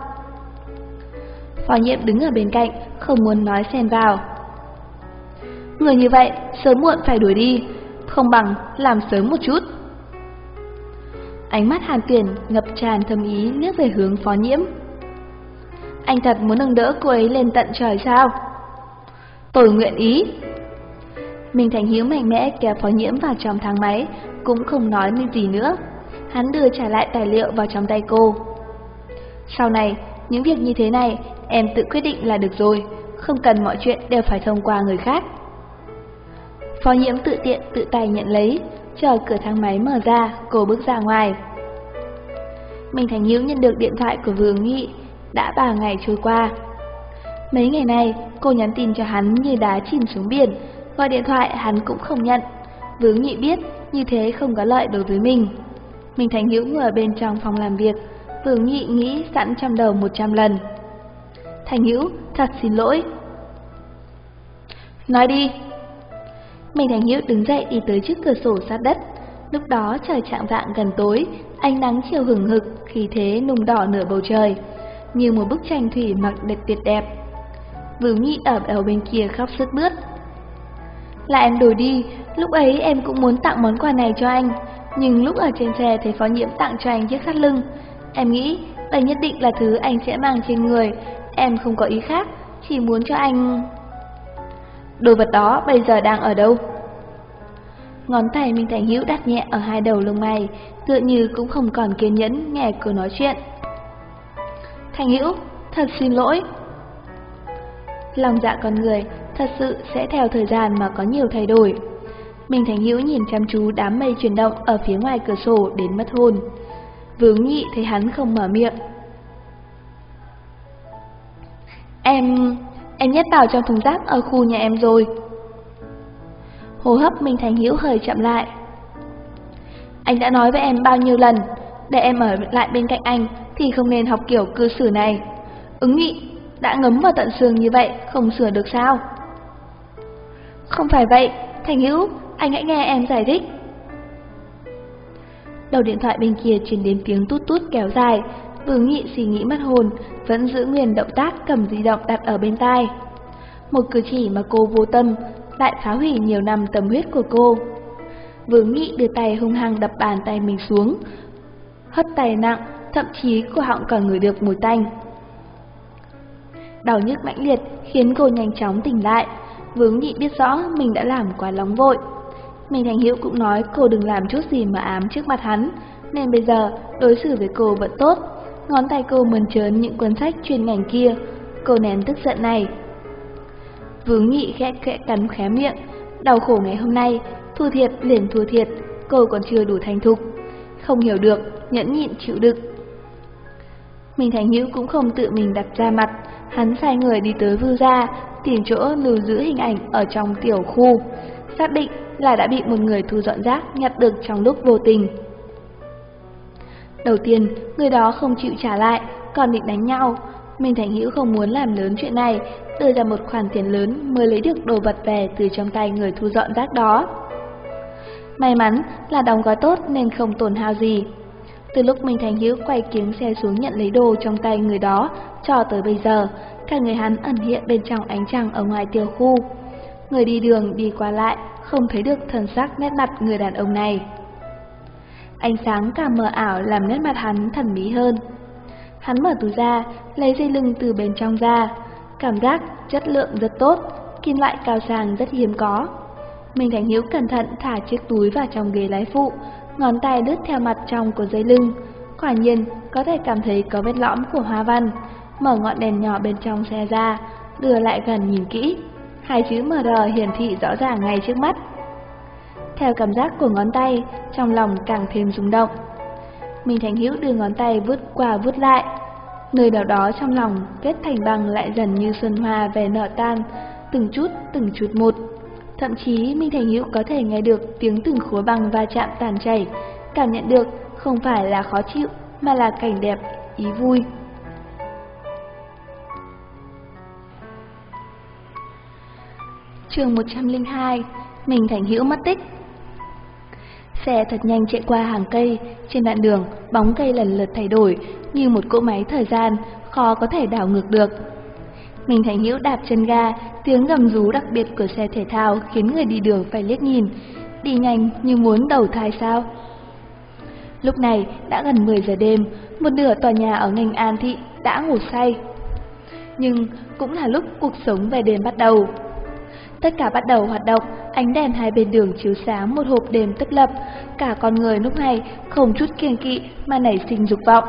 Phó Nhiễm đứng ở bên cạnh, không muốn nói xen vào. Người như vậy sớm muộn phải đuổi đi, không bằng làm sớm một chút. Ánh mắt Hàn Tuyển ngập tràn thâm ý liếc về hướng Phó Nhiễm. Anh thật muốn nâng đỡ cô ấy lên tận trời sao? Tôi nguyện ý. Minh Thành Hữu mạnh mẽ kéo Phó Nhiễm vào trong thang máy, cũng không nói nên gì nữa. Hắn đưa trả lại tài liệu vào trong tay cô. Sau này, những việc như thế này em tự quyết định là được rồi, không cần mọi chuyện đều phải thông qua người khác. Phó Nhiễm tự tiện tự tay nhận lấy, chờ cửa thang máy mở ra, cô bước ra ngoài. Minh Thành Hữu nhận được điện thoại của Vương Nghị, đã 3 ngày trôi qua. Mấy ngày này, cô nhắn tin cho hắn như đá chìm xuống biển, gọi điện thoại hắn cũng không nhận. Vương Nghị biết như thế không có lợi đối với mình. Minh Thành Hữu ngồi ở bên trong phòng làm việc, Vương Nghị nghĩ sẵn trong đầu 100 lần. Thành Hữu, thật xin lỗi. Nói đi. Minh Thành Hữu đứng dậy đi tới trước cửa sổ sát đất. Lúc đó trời chạng vạng gần tối, ánh nắng chiều hừng hực, khí thế nung đỏ nửa bầu trời, như một bức tranh thủy mặc tuyệt đẹp. Vương Nghị ở đầu bên kia khóc sướt mướt. Là em đổi đi, lúc ấy em cũng muốn tặng món quà này cho anh, nhưng lúc ở trên xe thấy Phó Nhiễm tặng cho anh chiếc khăn lưng. Em nghĩ đây nhất định là thứ anh sẽ mang trên người, em không có ý khác, chỉ muốn cho anh... Đồ vật đó bây giờ đang ở đâu? Ngón tay Minh Thành Hữu đặt nhẹ ở hai đầu lông mày, tựa như cũng không còn kiên nhẫn nghe cô nói chuyện. Thành Hữu, thật xin lỗi. Lòng dạ con người thật sự sẽ theo thời gian mà có nhiều thay đổi. Minh Thành Hữu nhìn chăm chú đám mây chuyển động ở phía ngoài cửa sổ đến mất hồn. Vương Nghị thấy hắn không mở miệng. Em nhét vào trong thùng rác ở khu nhà em rồi. Hô hấp Minh Thành Hữu hơi chậm lại. Anh đã nói với em bao nhiêu lần, để em ở lại bên cạnh anh thì không nên học kiểu cư xử này. Ứng Nghị, đã ngấm vào tận xương như vậy, không sửa được sao? Không phải vậy, Thành Hữu, anh hãy nghe em giải thích. Đầu điện thoại bên kia truyền đến tiếng tút tút kéo dài. Vương Nghị suy nghĩ mất hồn, vẫn giữ nguyên động tác cầm di động đặt ở bên tai. Một cử chỉ mà cô vô tâm lại phá hủy nhiều năm tâm huyết của cô. Vương Nghị đưa tay hung hăng đập bàn tay mình xuống, hất tay nặng, thậm chí cổ họng còn ngửi được mùi tanh. Đau nhức mãnh liệt khiến cô nhanh chóng tỉnh lại. Vương Nghị biết rõ mình đã làm quá nóng vội. Minh Thành Hữu cũng nói cô đừng làm chút gì mà ám trước mặt hắn, nên bây giờ đối xử với cô vẫn tốt. Ngón tay cô mơn trớn những cuốn sách chuyên ngành kia, cô nén tức giận này. Vương Nghị khẽ cắn khóe miệng, đau khổ ngày hôm nay, thua thiệt liền thua thiệt, cô còn chưa đủ thành thục, không hiểu được, nhẫn nhịn chịu đựng. Minh Thành Hữu cũng không tự mình đặt ra mặt, hắn sai người đi tới Vưu gia, tìm chỗ lưu giữ hình ảnh ở trong tiểu khu, xác định là đã bị một người thu dọn rác nhặt được trong lúc vô tình. Đầu tiên, người đó không chịu trả lại, còn định đánh nhau. Minh Thành Hữu không muốn làm lớn chuyện này, đưa ra một khoản tiền lớn mới lấy được đồ vật về từ trong tay người thu dọn rác đó. May mắn là đóng gói tốt nên không tổn hao gì. Từ lúc Minh Thành Hữu quay kiếng xe xuống nhận lấy đồ trong tay người đó, cho tới bây giờ, cả người hắn ẩn hiện bên trong ánh trăng ở ngoài tiểu khu. Người đi đường đi qua lại, không thấy được thần sắc nét mặt người đàn ông này. Ánh sáng càng mờ ảo làm nét mặt hắn thần bí hơn. Hắn mở túi ra, lấy dây lưng từ bên trong ra. Cảm giác chất lượng rất tốt, kim loại cao sang rất hiếm có. Minh Thành Hữu cẩn thận thả chiếc túi vào trong ghế lái phụ, ngón tay lướt theo mặt trong của dây lưng. Quả nhiên có thể cảm thấy có vết lõm của hoa văn. Mở ngọn đèn nhỏ bên trong xe ra, đưa lại gần nhìn kỹ. Hai chữ MR hiển thị rõ ràng ngay trước mắt. Theo cảm giác của ngón tay, trong lòng càng thêm rung động. Minh Thành Hữu đưa ngón tay vuốt qua vuốt lại. Nơi nào đó trong lòng kết thành băng lại dần như xuân hoa về nở tan, từng chút một. Thậm chí Minh Thành Hữu có thể nghe được tiếng từng khối băng va chạm tàn chảy, cảm nhận được không phải là khó chịu mà là cảnh đẹp, ý vui. Chương 102, Minh Thành Hữu mất tích. Xe thật nhanh chạy qua hàng cây, trên đoạn đường, bóng cây lần lượt thay đổi, như một cỗ máy thời gian, khó có thể đảo ngược được. Minh Thành Hữu đạp chân ga, tiếng gầm rú đặc biệt của xe thể thao khiến người đi đường phải liếc nhìn, đi nhanh như muốn đầu thai sao. Lúc này đã gần 10 giờ đêm, một nửa tòa nhà ở Nghênh An Thị đã ngủ say. Nhưng cũng là lúc cuộc sống về đêm bắt đầu. Tất cả bắt đầu hoạt động, ánh đèn hai bên đường chiếu sáng một hộp đêm tấp lập, cả con người lúc này không chút kiêng kỵ mà nảy sinh dục vọng.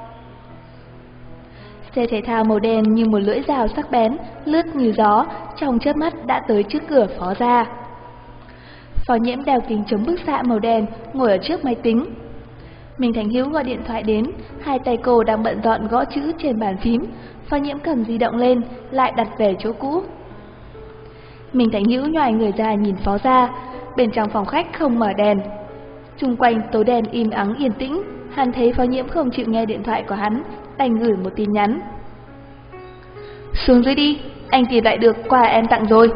Xe thể thao màu đen như một lưỡi dao sắc bén, lướt như gió, trong chớp mắt đã tới trước cửa Phó gia. Phó Nhiễm đeo kính chống bức xạ màu đen, ngồi ở trước máy tính. Minh Thành Hữu gọi điện thoại đến, hai tay cô đang bận rộn gõ chữ trên bàn phím. Phó Nhiễm cầm di động lên, lại đặt về chỗ cũ. Minh Thành Hữu nhoài người ra nhìn Phó gia, bên trong phòng khách không mở đèn. Xung quanh tối đen im ắng yên tĩnh, hắn thấy Phó Nhiễm không chịu nghe điện thoại của hắn, đành gửi một tin nhắn. Xuống dưới đi, anh tìm lại được quà em tặng rồi.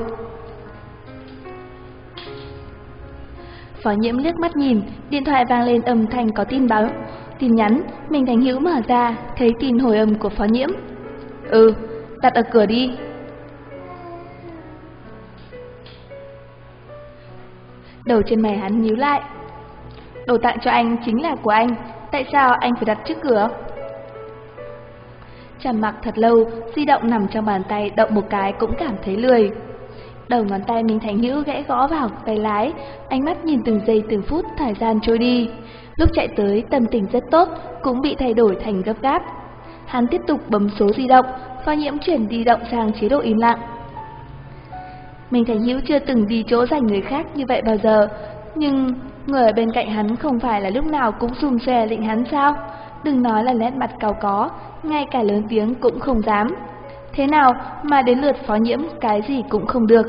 Phó Nhiễm liếc mắt nhìn, điện thoại vang lên âm thanh có tin báo, tin nhắn. Minh Thành Hữu mở ra, thấy tin hồi âm của Phó Nhiễm. Đặt ở cửa đi. Đầu trên mày hắn nhíu lại. Đồ tặng cho anh chính là của anh, tại sao anh phải đặt trước cửa? Trầm mặc thật lâu, di động nằm trong bàn tay động một cái cũng cảm thấy lười. Đầu ngón tay Minh Thành Hữu gãy gõ vào tay lái, ánh mắt nhìn từng giây từng phút thời gian trôi đi. Lúc chạy tới tâm tình rất tốt, cũng bị thay đổi thành gấp gáp. Hắn tiếp tục bấm số di động, Phó Nhiễm chuyển di động sang chế độ im lặng. Minh Thành Hữu chưa từng đi chỗ dành người khác như vậy bao giờ, nhưng người ở bên cạnh hắn không phải là lúc nào cũng xùm xòe lịnh hắn sao? Đừng nói là nét mặt cao có, ngay cả lớn tiếng cũng không dám. Thế nào mà đến lượt Phó Nhiễm cái gì cũng không được.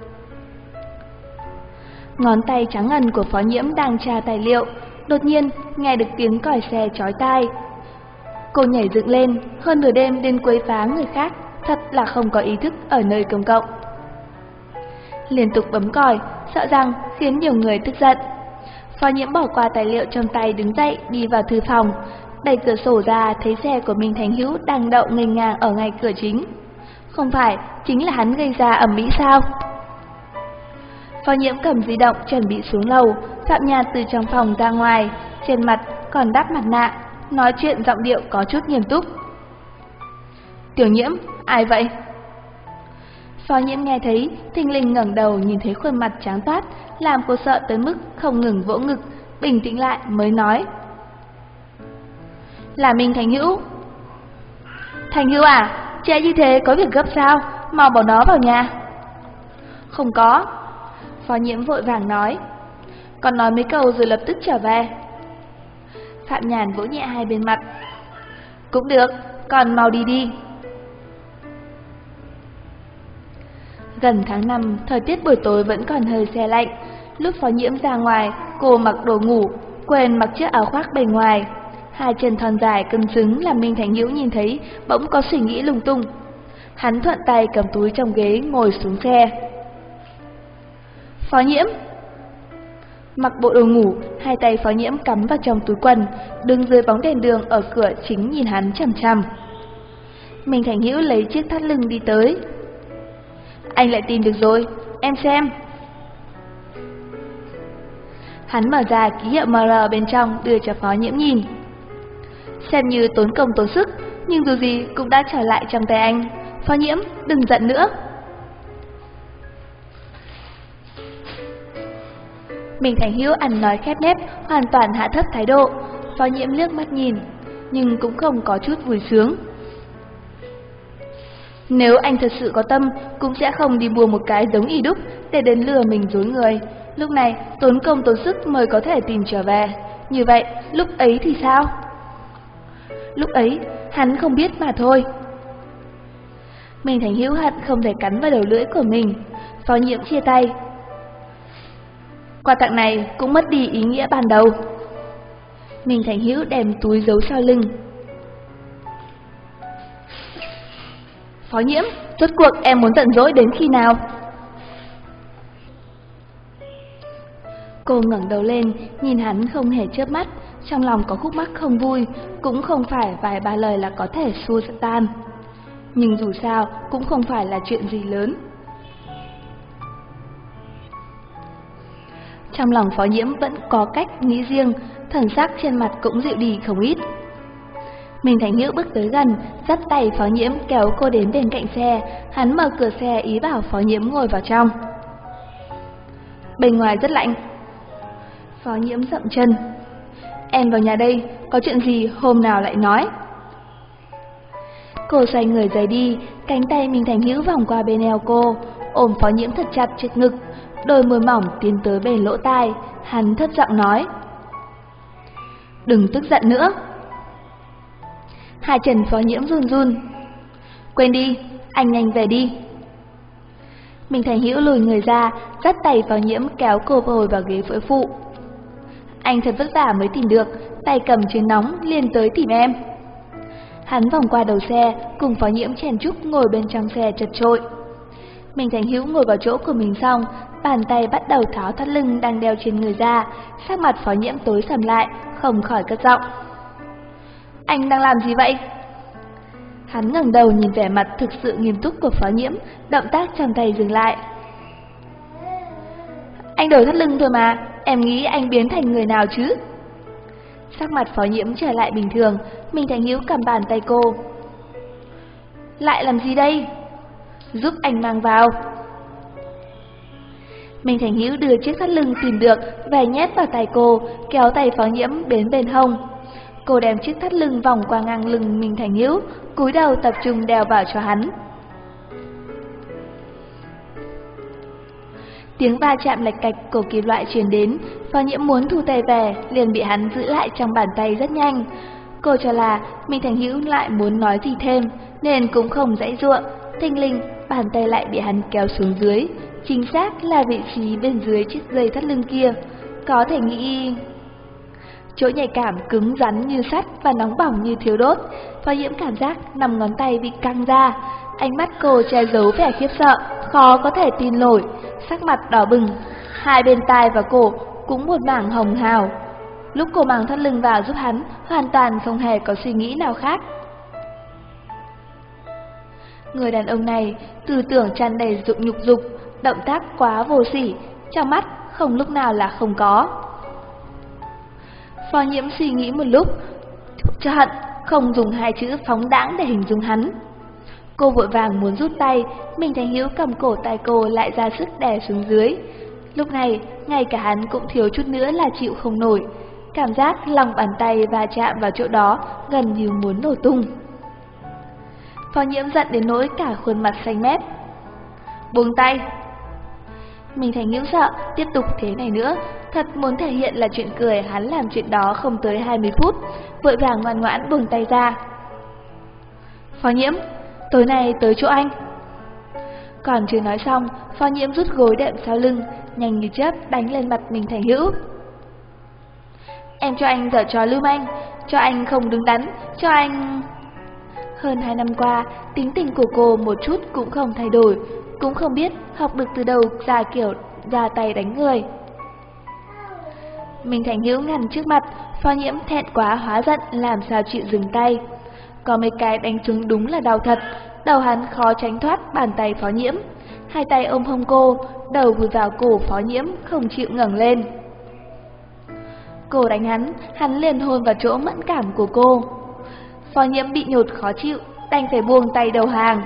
Ngón tay trắng ngần của Phó Nhiễm đang tra tài liệu, đột nhiên nghe được tiếng còi xe chói tai. Cô nhảy dựng lên, hơn nửa đêm đến quấy phá người khác, thật là không có ý thức ở nơi công cộng. Liên tục bấm còi, sợ rằng khiến nhiều người tức giận. Phó Nhiễm bỏ qua tài liệu trong tay, đứng dậy đi vào thư phòng, đẩy cửa sổ ra thấy xe của Minh Thành Hữu đang đậu nghênh ngang ở ngay cửa chính. Không phải chính là hắn gây ra ầm ĩ sao? Phó Nhiễm cầm di động chuẩn bị xuống lầu, Phạm Nhàn từ trong phòng ra ngoài, trên mặt còn đắp mặt nạ, nói chuyện giọng điệu có chút nghiêm túc. Tiểu Nhiễm, ai vậy? Phó Nhiễm nghe thấy, thình lình ngẩng đầu nhìn thấy khuôn mặt trắng toát, làm cô sợ tới mức không ngừng vỗ ngực, bình tĩnh lại mới nói. Là Minh Thành Hữu. Thành Hữu à, trễ như thế có việc gấp sao, mau bỏ nó vào nhà. Không có. Phó Nhiễm vội vàng nói. Còn nói mấy câu rồi lập tức trở về. Phạm Nhàn vỗ nhẹ hai bên mặt. Cũng được, còn mau đi đi. Gần tháng 5, thời tiết buổi tối vẫn còn hơi se lạnh. Lúc Phó Nhiễm ra ngoài, cô mặc đồ ngủ, quên mặc chiếc áo khoác bề ngoài. Hai chân thon dài cân xứng làm Minh Thành Hữu nhìn thấy, bỗng có suy nghĩ lung tung. Hắn thuận tay cầm túi trong ghế ngồi xuống xe. Phó Nhiễm. Mặc bộ đồ ngủ, hai tay Phó Nhiễm cắm vào trong túi quần, đứng dưới bóng đèn đường ở cửa chính nhìn hắn chằm chằm. Minh Thành Hữu lấy chiếc thắt lưng đi tới. Anh lại tìm được rồi, em xem. Hắn mở ra ký hiệu MR bên trong đưa cho Phó Nhiễm nhìn. Xem như tốn công tốn sức, nhưng dù gì cũng đã trở lại trong tay anh. Phó Nhiễm, đừng giận nữa. Minh Thành Hữu ăn nói khép nép, hoàn toàn hạ thấp thái độ. Phó Nhiễm liếc mắt nhìn, nhưng cũng không có chút vui sướng. Nếu anh thật sự có tâm, cũng sẽ không đi mua một cái giống y đúc để đến lừa mình dối người. Lúc này tốn công tốn sức mới có thể tìm trở về. Như vậy, lúc ấy thì sao? Lúc ấy, hắn không biết mà thôi. Minh Thành Hữu hận không thể cắn vào đầu lưỡi của mình. Phó Nhiễm chia tay. Quà tặng này cũng mất đi ý nghĩa ban đầu. Minh Thành Hữu đem túi giấu sau lưng. Phó Nhiễm, rốt cuộc em muốn giận dỗi đến khi nào? Cô ngẩng đầu lên, nhìn hắn không hề chớp mắt, trong lòng có khúc mắc không vui, cũng không phải vài ba lời là có thể xua tan. Nhưng dù sao, cũng không phải là chuyện gì lớn. Trong lòng Phó Nhiễm vẫn có cách nghĩ riêng, thần sắc trên mặt cũng dịu đi không ít. Minh Thành Hữu bước tới gần, dắt tay Phó Nhiễm kéo cô đến bên cạnh xe, hắn mở cửa xe ý bảo Phó Nhiễm ngồi vào trong. Bên ngoài rất lạnh. Phó Nhiễm dậm chân. Em vào nhà đây, có chuyện gì hôm nào lại nói. Cô xoay người rời đi, cánh tay Minh Thành Hữu vòng qua bên eo cô, ôm Phó Nhiễm thật chặt trước ngực, đôi môi mỏng tiến tới bên lỗ tai, hắn thấp giọng nói. Đừng tức giận nữa. Hai chân Phó Nhiễm run run. Quên đi, anh nhanh về đi. Minh Thành Hữu lùi người ra, dắt tay Phó Nhiễm kéo cô ngồi vào ghế phối phụ. Anh thật vất vả mới tìm được, tay cầm chén nóng liền tới tìm em. Hắn vòng qua đầu xe, cùng Phó Nhiễm chèn chúc ngồi bên trong xe chật chội. Minh Thành Hữu ngồi vào chỗ của mình xong, bàn tay bắt đầu tháo thắt lưng đang đeo trên người ra, sắc mặt Phó Nhiễm tối sầm lại, không khỏi cất giọng. Anh đang làm gì vậy? Hắn ngẩng đầu nhìn vẻ mặt thực sự nghiêm túc của Phó Nhiễm, động tác trong tay dừng lại. Anh đổi thắt lưng thôi mà, em nghĩ anh biến thành người nào chứ? Sắc mặt Phó Nhiễm trở lại bình thường, Minh Thành Hữu cầm bàn tay cô. Lại làm gì đây? Giúp anh mang vào. Minh Thành Hữu đưa chiếc thắt lưng tìm được về nhét vào tay cô, kéo tay Phó Nhiễm đến bên hông. Cô đem chiếc thắt lưng vòng qua ngang lưng Minh Thành Hữu, cúi đầu tập trung đeo vào cho hắn. Tiếng va chạm lạch cạch của kim loại truyền đến, Phó Nhiễm muốn thu tay về, liền bị hắn giữ lại trong bàn tay rất nhanh. Cô cho là Minh Thành Hữu lại muốn nói gì thêm, nên cũng không giãy giụa. Thình lình, bàn tay lại bị hắn kéo xuống dưới, chính xác là vị trí bên dưới chiếc dây thắt lưng kia. Có thể nghĩ chỗ nhạy cảm cứng rắn như sắt và nóng bỏng như thiêu đốt. Phó Nhiễm cảm giác 5 ngón tay bị căng ra, ánh mắt cô che giấu vẻ khiếp sợ, khó có thể tin nổi, sắc mặt đỏ bừng, hai bên tai và cổ cũng một mảng hồng hào. Lúc cô mang thắt lưng vào giúp hắn, hoàn toàn không hề có suy nghĩ nào khác. Người đàn ông này tư tưởng tràn đầy nhục dục, động tác quá vô sỉ, trong mắt không lúc nào là không có. Phó Nhiễm suy nghĩ một lúc, cho hận không dùng hai chữ phóng đãng để hình dung hắn. Cô vội vàng muốn rút tay, Minh Thành Hữu cầm cổ tay cô lại ra sức đè xuống dưới. Lúc này, ngay cả hắn cũng thiếu chút nữa là chịu không nổi. Cảm giác lòng bàn tay va chạm vào chỗ đó gần như muốn nổ tung. Phó Nhiễm giận đến nỗi cả khuôn mặt xanh mét. Buông tay. Minh Thành Hữu sợ tiếp tục thế này nữa, thật muốn thể hiện là chuyện cười, hắn làm chuyện đó không tới 20 phút, vội vàng ngoan ngoãn buông tay ra. Phó Nhiễm, tối nay tới chỗ anh. Còn chưa nói xong, Phó Nhiễm rút gối đệm sau lưng, nhanh như chớp đánh lên mặt Minh Thành Hữu. Em cho anh giở trò lưu manh, cho anh không đứng đắn, cho anh... Hơn 2 năm qua, tính tình của cô một chút cũng không thay đổi, cũng không biết học được từ đâu ra kiểu ra tay đánh người. Minh Thành Hữu ngăn trước mặt, Phó Nhiễm thẹn quá hóa giận làm sao chịu dừng tay. Có mấy cái đánh trúng đúng là đau thật, đầu hắn khó tránh thoát bàn tay Phó Nhiễm. Hai tay ôm hông cô, đầu vùi vào cổ Phó Nhiễm không chịu ngẩng lên. Cô đánh hắn liền hôn vào chỗ mẫn cảm của cô. Phó Nhiễm bị nhột khó chịu, đành phải buông tay đầu hàng.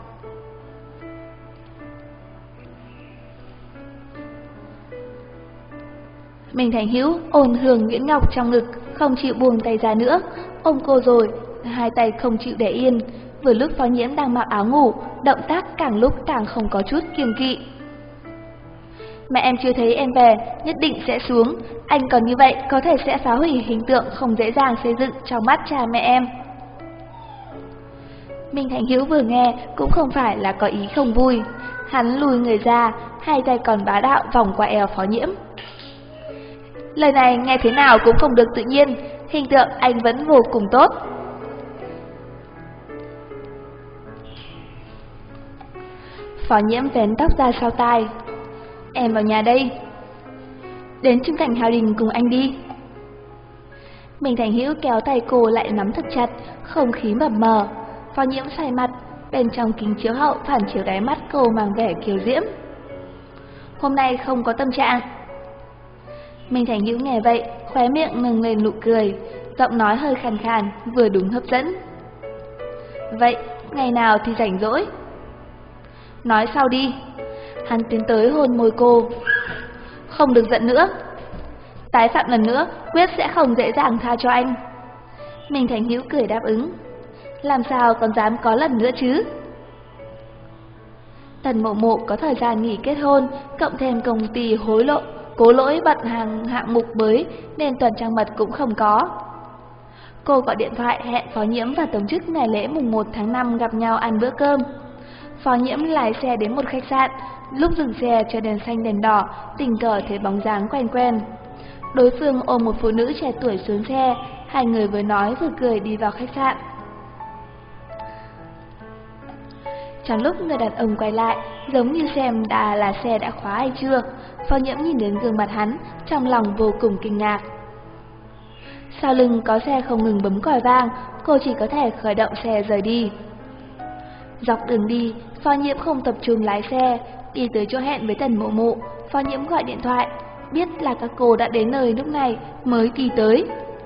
Minh Thành Hữu ôm Hương Nguyễn Ngọc trong ngực, không chịu buông tay ra nữa, ôm cô rồi, hai tay không chịu để yên. Vừa lúc Phó Nhiễm đang mặc áo ngủ, động tác càng lúc càng không có chút kiêng kỵ. Mẹ em chưa thấy em về, nhất định sẽ xuống, anh còn như vậy có thể sẽ phá hủy hình tượng không dễ dàng xây dựng trong mắt cha mẹ em. Minh Thành Hữu vừa nghe cũng không phải là có ý không vui, hắn lùi người ra, hai tay còn bá đạo vòng qua eo Phó Nhiễm. Lời này nghe thế nào cũng không được tự nhiên, hình tượng anh vẫn vô cùng tốt. Phó Nhiễm vén tóc ra sau tai. Em vào nhà đây. Đến Trung Cảnh Hào Đình cùng anh đi. Minh Thành Hữu kéo tay cô lại nắm thật chặt, không khí mập mờ. Phó Nhiễm xoay mặt, bên trong kính chiếu hậu phản chiếu đáy mắt cô mang vẻ kiều diễm. Hôm nay không có tâm trạng. Minh Thành Hữu nghe vậy, khóe miệng nâng lên nụ cười, giọng nói hơi khàn khàn, vừa đúng hấp dẫn. Vậy, ngày nào thì rảnh rỗi? Nói sau đi. Hắn tiến tới hôn môi cô. Không được giận nữa. Tái phạm lần nữa, quyết sẽ không dễ dàng tha cho anh. Minh Thành Hữu cười đáp ứng. Làm sao còn dám có lần nữa chứ? Tần Mộ Mộ có thời gian nghỉ kết hôn, cộng thêm công ty hối lộ, cố lỗi bận hạng mục mới nên tuần trăng mật cũng không có. Cô gọi điện thoại hẹn Phó Nhiễm và tổ chức ngày lễ mùng 1 tháng 5 gặp nhau ăn bữa cơm. Phó Nhiễm lái xe đến một khách sạn, lúc dừng xe chờ đèn xanh đèn đỏ, tình cờ thấy bóng dáng quen quen. Đối phương ôm một phụ nữ trẻ tuổi xuống xe, hai người vừa nói vừa cười đi vào khách sạn. Trong lúc người đàn ông quay lại, giống như xem là xe đã khóa hay chưa, Phó Nhiễm nhìn đến gương mặt hắn, trong lòng vô cùng kinh ngạc. Sau lưng có xe không ngừng bấm còi vang, cô chỉ có thể khởi động xe rời đi. Dọc đường đi, Phó Nhiễm không tập trung lái xe, đi tới chỗ hẹn với Tần Mộ Mộ, Phó Nhiễm gọi điện thoại, biết là các cô đã đến nơi lúc này mới đi tới.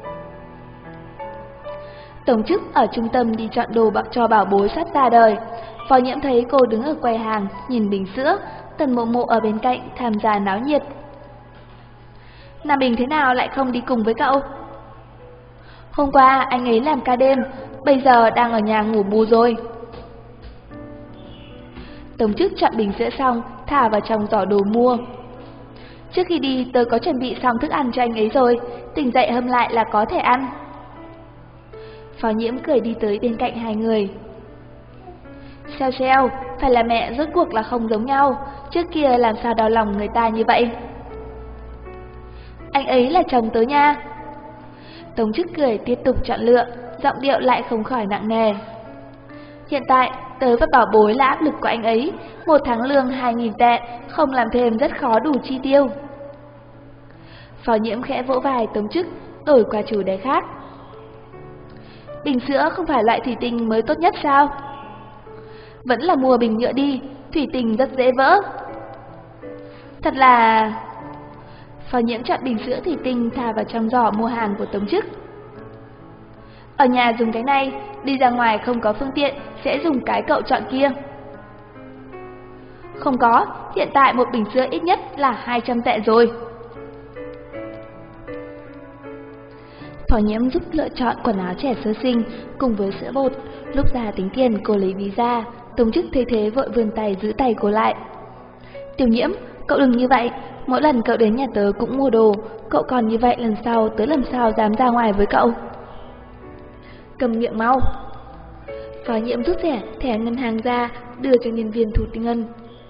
Tổng chức ở trung tâm đi chọn đồ cho bảo bối sắp ra đời. Phó Nhiễm thấy cô đứng ở quầy hàng, nhìn bình sữa, Tần Mộ Mộ ở bên cạnh tham gia náo nhiệt. Nam Bình thế nào lại không đi cùng với cậu? Hôm qua anh ấy làm ca đêm, bây giờ đang ở nhà ngủ bù rồi. Tổng chức chọn bình sữa xong, thả vào trong giỏ đồ mua. Trước khi đi tôi có chuẩn bị xong thức ăn cho anh ấy rồi, tỉnh dậy hâm lại là có thể ăn. Phó Nhiễm cười đi tới bên cạnh hai người. Xeo xeo, phải là mẹ rốt cuộc là không giống nhau, trước kia làm sao đau lòng người ta như vậy. Anh ấy là chồng tớ nha. Tổng chức cười tiếp tục chọn lựa, giọng điệu lại không khỏi nặng nề. Hiện tại, tớ và bảo bối là áp lực của anh ấy, một tháng lương 2.000 tệ, không làm thêm rất khó đủ chi tiêu. Phó Nhiễm khẽ vỗ vai Tổng chức, đổi qua chủ đề khác. Bình sữa không phải loại thủy tinh mới tốt nhất sao? Vẫn là mua bình nhựa đi, thủy tinh rất dễ vỡ. Thật là... Phó Nhiễm chọn bình sữa thủy tinh thả vào trong giỏ mua hàng của Tổng chức. Ở nhà dùng cái này, đi ra ngoài không có phương tiện, sẽ dùng cái cậu chọn kia. Không có, hiện tại một bình sữa ít nhất là 200 tệ rồi. Phó Nhiễm giúp lựa chọn quần áo trẻ sơ sinh cùng với sữa bột, lúc ra tính tiền cô lấy ví ra, Tổng chức thấy thế vội vươn tay giữ tay cô lại. Tiểu Nhiễm, cậu đừng như vậy, mỗi lần cậu đến nhà tớ cũng mua đồ, cậu còn như vậy lần sau tớ làm sao dám ra ngoài với cậu. Cầm miệng mau. Phó Nhiễm rút thẻ ngân hàng ra, đưa cho nhân viên thủ ngân.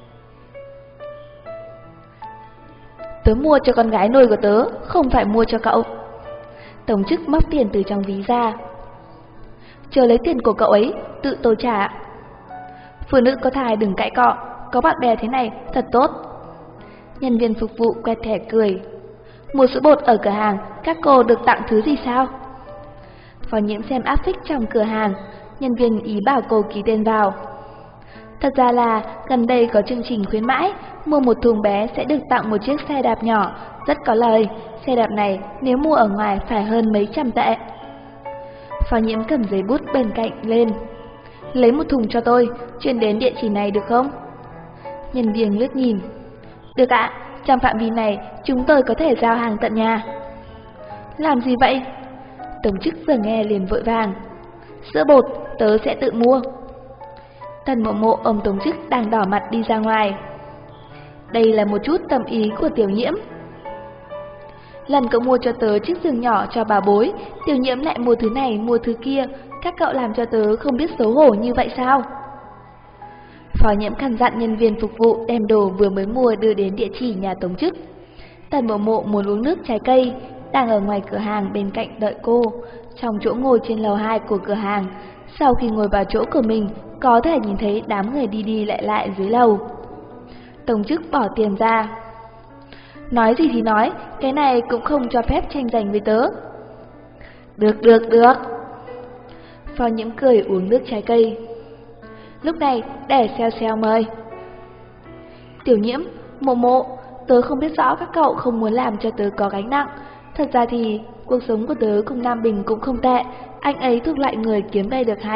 Tớ mua cho con gái nuôi của tớ, không phải mua cho cậu. Tổng chức móc tiền từ trong ví ra. Chờ lấy tiền của cậu ấy, tự tôi trả. Phụ nữ có thai đừng cãi cọ, có bạn bè thế này thật tốt. Nhân viên phục vụ quẹt thẻ cười. mua sữa bột ở cửa hàng, các cô được tặng thứ gì sao? Phó Nhiễm xem áp phích trong cửa hàng, nhân viên ý bảo cô ký tên vào. Thật ra là gần đây có chương trình khuyến mãi, mua một thùng bé sẽ được tặng một chiếc xe đạp nhỏ, rất có lời. Xe đạp này nếu mua ở ngoài phải hơn mấy trăm tệ. Phó Nhiễm cầm giấy bút bên cạnh lên. Lấy một thùng cho tôi, chuyển đến địa chỉ này được không? Nhân viên lướt nhìn. Được ạ, trong phạm vi này chúng tôi có thể giao hàng tận nhà. Làm gì vậy? Tổng chức vừa nghe liền vội vàng. Sữa bột, tớ sẽ tự mua. Tần Mộ Mộ ôm tổng chức đang đỏ mặt đi ra ngoài. Đây là một chút tâm ý của Tiểu Nhiễm. Lần cậu mua cho tớ chiếc giường nhỏ cho bà bối, Tiểu Nhiễm lại mua thứ này mua thứ kia, các cậu làm cho tớ không biết xấu hổ như vậy sao? Phó Nhiễm căn dặn nhân viên phục vụ đem đồ vừa mới mua đưa đến địa chỉ nhà tổng chức. Tần Mộ Mộ muốn uống nước trái cây, đang ở ngoài cửa hàng bên cạnh đợi cô, trong chỗ ngồi trên lầu 2 của cửa hàng. Sau khi ngồi vào chỗ của mình, có thể nhìn thấy đám người đi đi lại lại dưới lầu. Tổng chức bỏ tiền ra. Nói gì thì nói, cái này cũng không cho phép tranh giành với tớ. Được. Phó Nhiễm cười uống nước trái cây. Lúc này, để Xeo mời. Tiểu Nhiễm, Mộ Mộ, tớ không biết rõ các cậu không muốn làm cho tớ có gánh nặng. Thật ra thì, cuộc sống của tớ cùng Nam Bình cũng không tệ. Anh ấy thuộc loại người kiếm đây được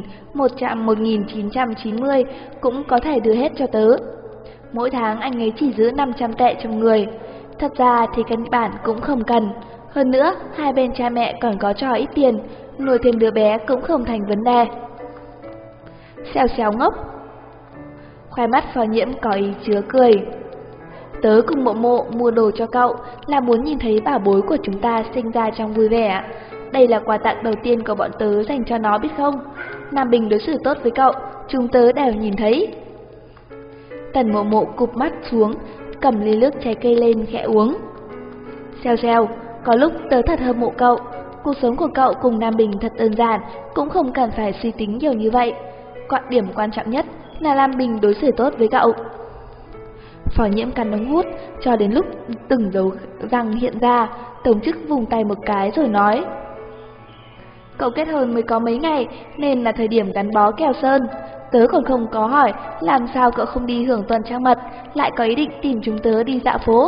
1.990 cũng có thể đưa hết cho tớ. Mỗi tháng anh ấy chỉ giữ 500 tệ trong người. Thật ra thì căn bản cũng không cần. Hơn nữa, hai bên cha mẹ còn có cho ít tiền, nuôi thêm đứa bé cũng không thành vấn đề. Xeo ngốc. Khoe mắt Phó Nhiễm có ý chứa cười. Tớ cùng Mộ Mộ mua đồ cho cậu là muốn nhìn thấy bảo bối của chúng ta sinh ra trong vui vẻ. Đây là quà tặng đầu tiên của bọn tớ dành cho nó biết không? Nam Bình đối xử tốt với cậu, chúng tớ đều nhìn thấy. Tần Mộ Mộ cụp mắt xuống, cầm ly nước trái cây lên khẽ uống. Xeo, có lúc tớ thật hâm mộ cậu. Cuộc sống của cậu cùng Nam Bình thật đơn giản, cũng không cần phải suy tính nhiều như vậy. Điểm quan trọng nhất là Nam Bình đối xử tốt với cậu. Phó Nhiễm cắn ống hút cho đến lúc từng dấu răng hiện ra, tổng chức vùng tay một cái rồi nói. Cậu kết hôn mới có mấy ngày nên là thời điểm gắn bó keo sơn. Tớ còn không có hỏi làm sao cậu không đi hưởng tuần trăng mật, lại có ý định tìm chúng tớ đi dạo phố.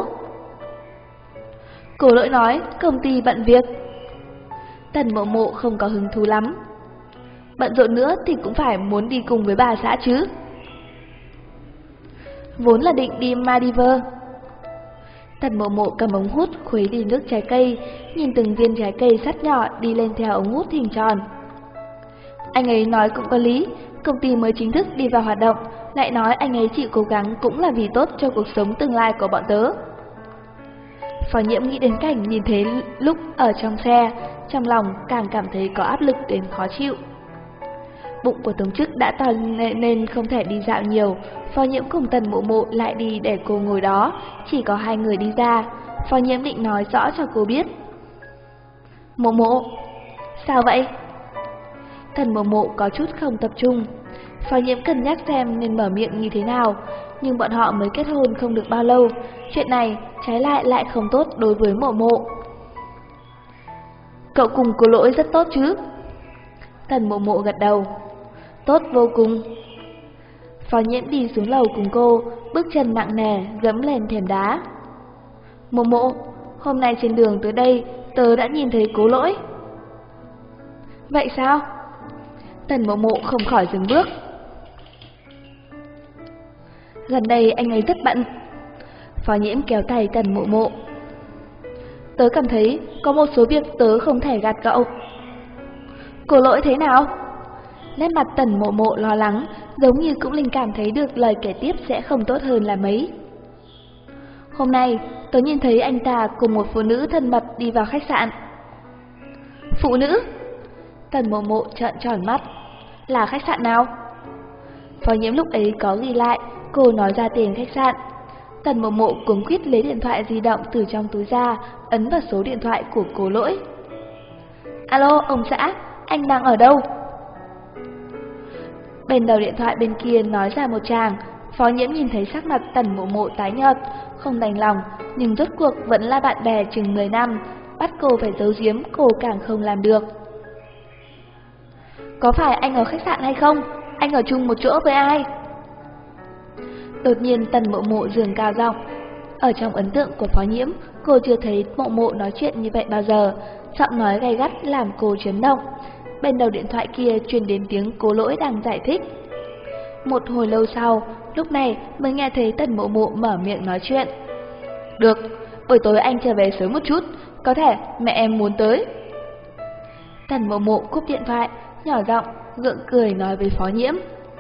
Cổ Lỗi nói công ty bận việc. Tần Mộ Mộ không có hứng thú lắm. Bận rộn nữa thì cũng phải muốn đi cùng với bà xã chứ. Vốn là định đi Maldives. Tần Mộ Mộ cầm ống hút khuấy đi nước trái cây, nhìn từng viên trái cây sắt nhỏ đi lên theo ống hút hình tròn. Anh ấy nói cũng có lý, công ty mới chính thức đi vào hoạt động, lại nói anh ấy chịu cố gắng cũng là vì tốt cho cuộc sống tương lai của bọn tớ. Phó Nhiễm nghĩ đến cảnh nhìn thấy lúc ở trong xe, trong lòng càng cảm thấy có áp lực đến khó chịu. Bụng của tổng chức đã to nên không thể đi dạo nhiều. Phó Nhiễm cùng Tần Mộ Mộ lại đi để cô ngồi đó, chỉ có hai người đi ra. Phó Nhiễm định nói rõ cho cô biết. Mộ Mộ, sao vậy? Tần Mộ Mộ có chút không tập trung. Phó Nhiễm cân nhắc xem nên mở miệng như thế nào, nhưng bọn họ mới kết hôn không được bao lâu, chuyện này trái lại không tốt đối với Mộ Mộ. Cậu cùng Cô Lỗi rất tốt chứ? Tần Mộ Mộ gật đầu. Tốt vô cùng. Phó Nhiễm đi xuống lầu cùng cô, bước chân nặng nề dẫm lên thềm đá. Mộ Mộ, hôm nay trên đường tới đây tớ đã nhìn thấy Cố Lỗi. Vậy sao? Tần Mộ Mộ không khỏi dừng bước. Gần đây anh ấy rất bận. Phó Nhiễm kéo tay Tần Mộ Mộ. Tớ cảm thấy có một số việc tớ không thể gạt cậu. Cố Lỗi thế nào? Nét mặt Tần Mộ Mộ lo lắng, giống như cũng linh cảm thấy được lời kể tiếp sẽ không tốt hơn là mấy. Hôm nay, tớ nhìn thấy anh ta cùng một phụ nữ thân mật đi vào khách sạn. Phụ nữ? Tần Mộ Mộ trợn tròn mắt. Là khách sạn nào? Phó Nhiễm lúc ấy có ghi lại, cô nói ra tiền khách sạn. Tần Mộ Mộ cuống quýt lấy điện thoại di động từ trong túi ra, ấn vào số điện thoại của Cố Lỗi. Alo, ông xã, anh đang ở đâu? Bên đầu điện thoại bên kia nói ra một tràng, Phó Nhiễm nhìn thấy sắc mặt Tần Mộ Mộ tái nhợt, không đành lòng, nhưng rốt cuộc vẫn là bạn bè chừng 10 năm, bắt cô phải giấu giếm cô càng không làm được. Có phải anh ở khách sạn hay không? Anh ở chung một chỗ với ai? Đột nhiên Tần Mộ Mộ giường cao giọng. Ở trong ấn tượng của Phó Nhiễm, cô chưa thấy Mộ Mộ nói chuyện như vậy bao giờ, giọng nói gay gắt làm cô chấn động. Bên đầu điện thoại kia truyền đến tiếng Cố Lỗi đang giải thích. Một hồi lâu sau, lúc này mới nghe thấy Tần Mộ Mộ mở miệng nói chuyện. Được, buổi tối anh trở về sớm một chút, có thể mẹ em muốn tới. Tần Mộ Mộ cúp điện thoại, nhỏ giọng, gượng cười nói với Phó Nhiễm.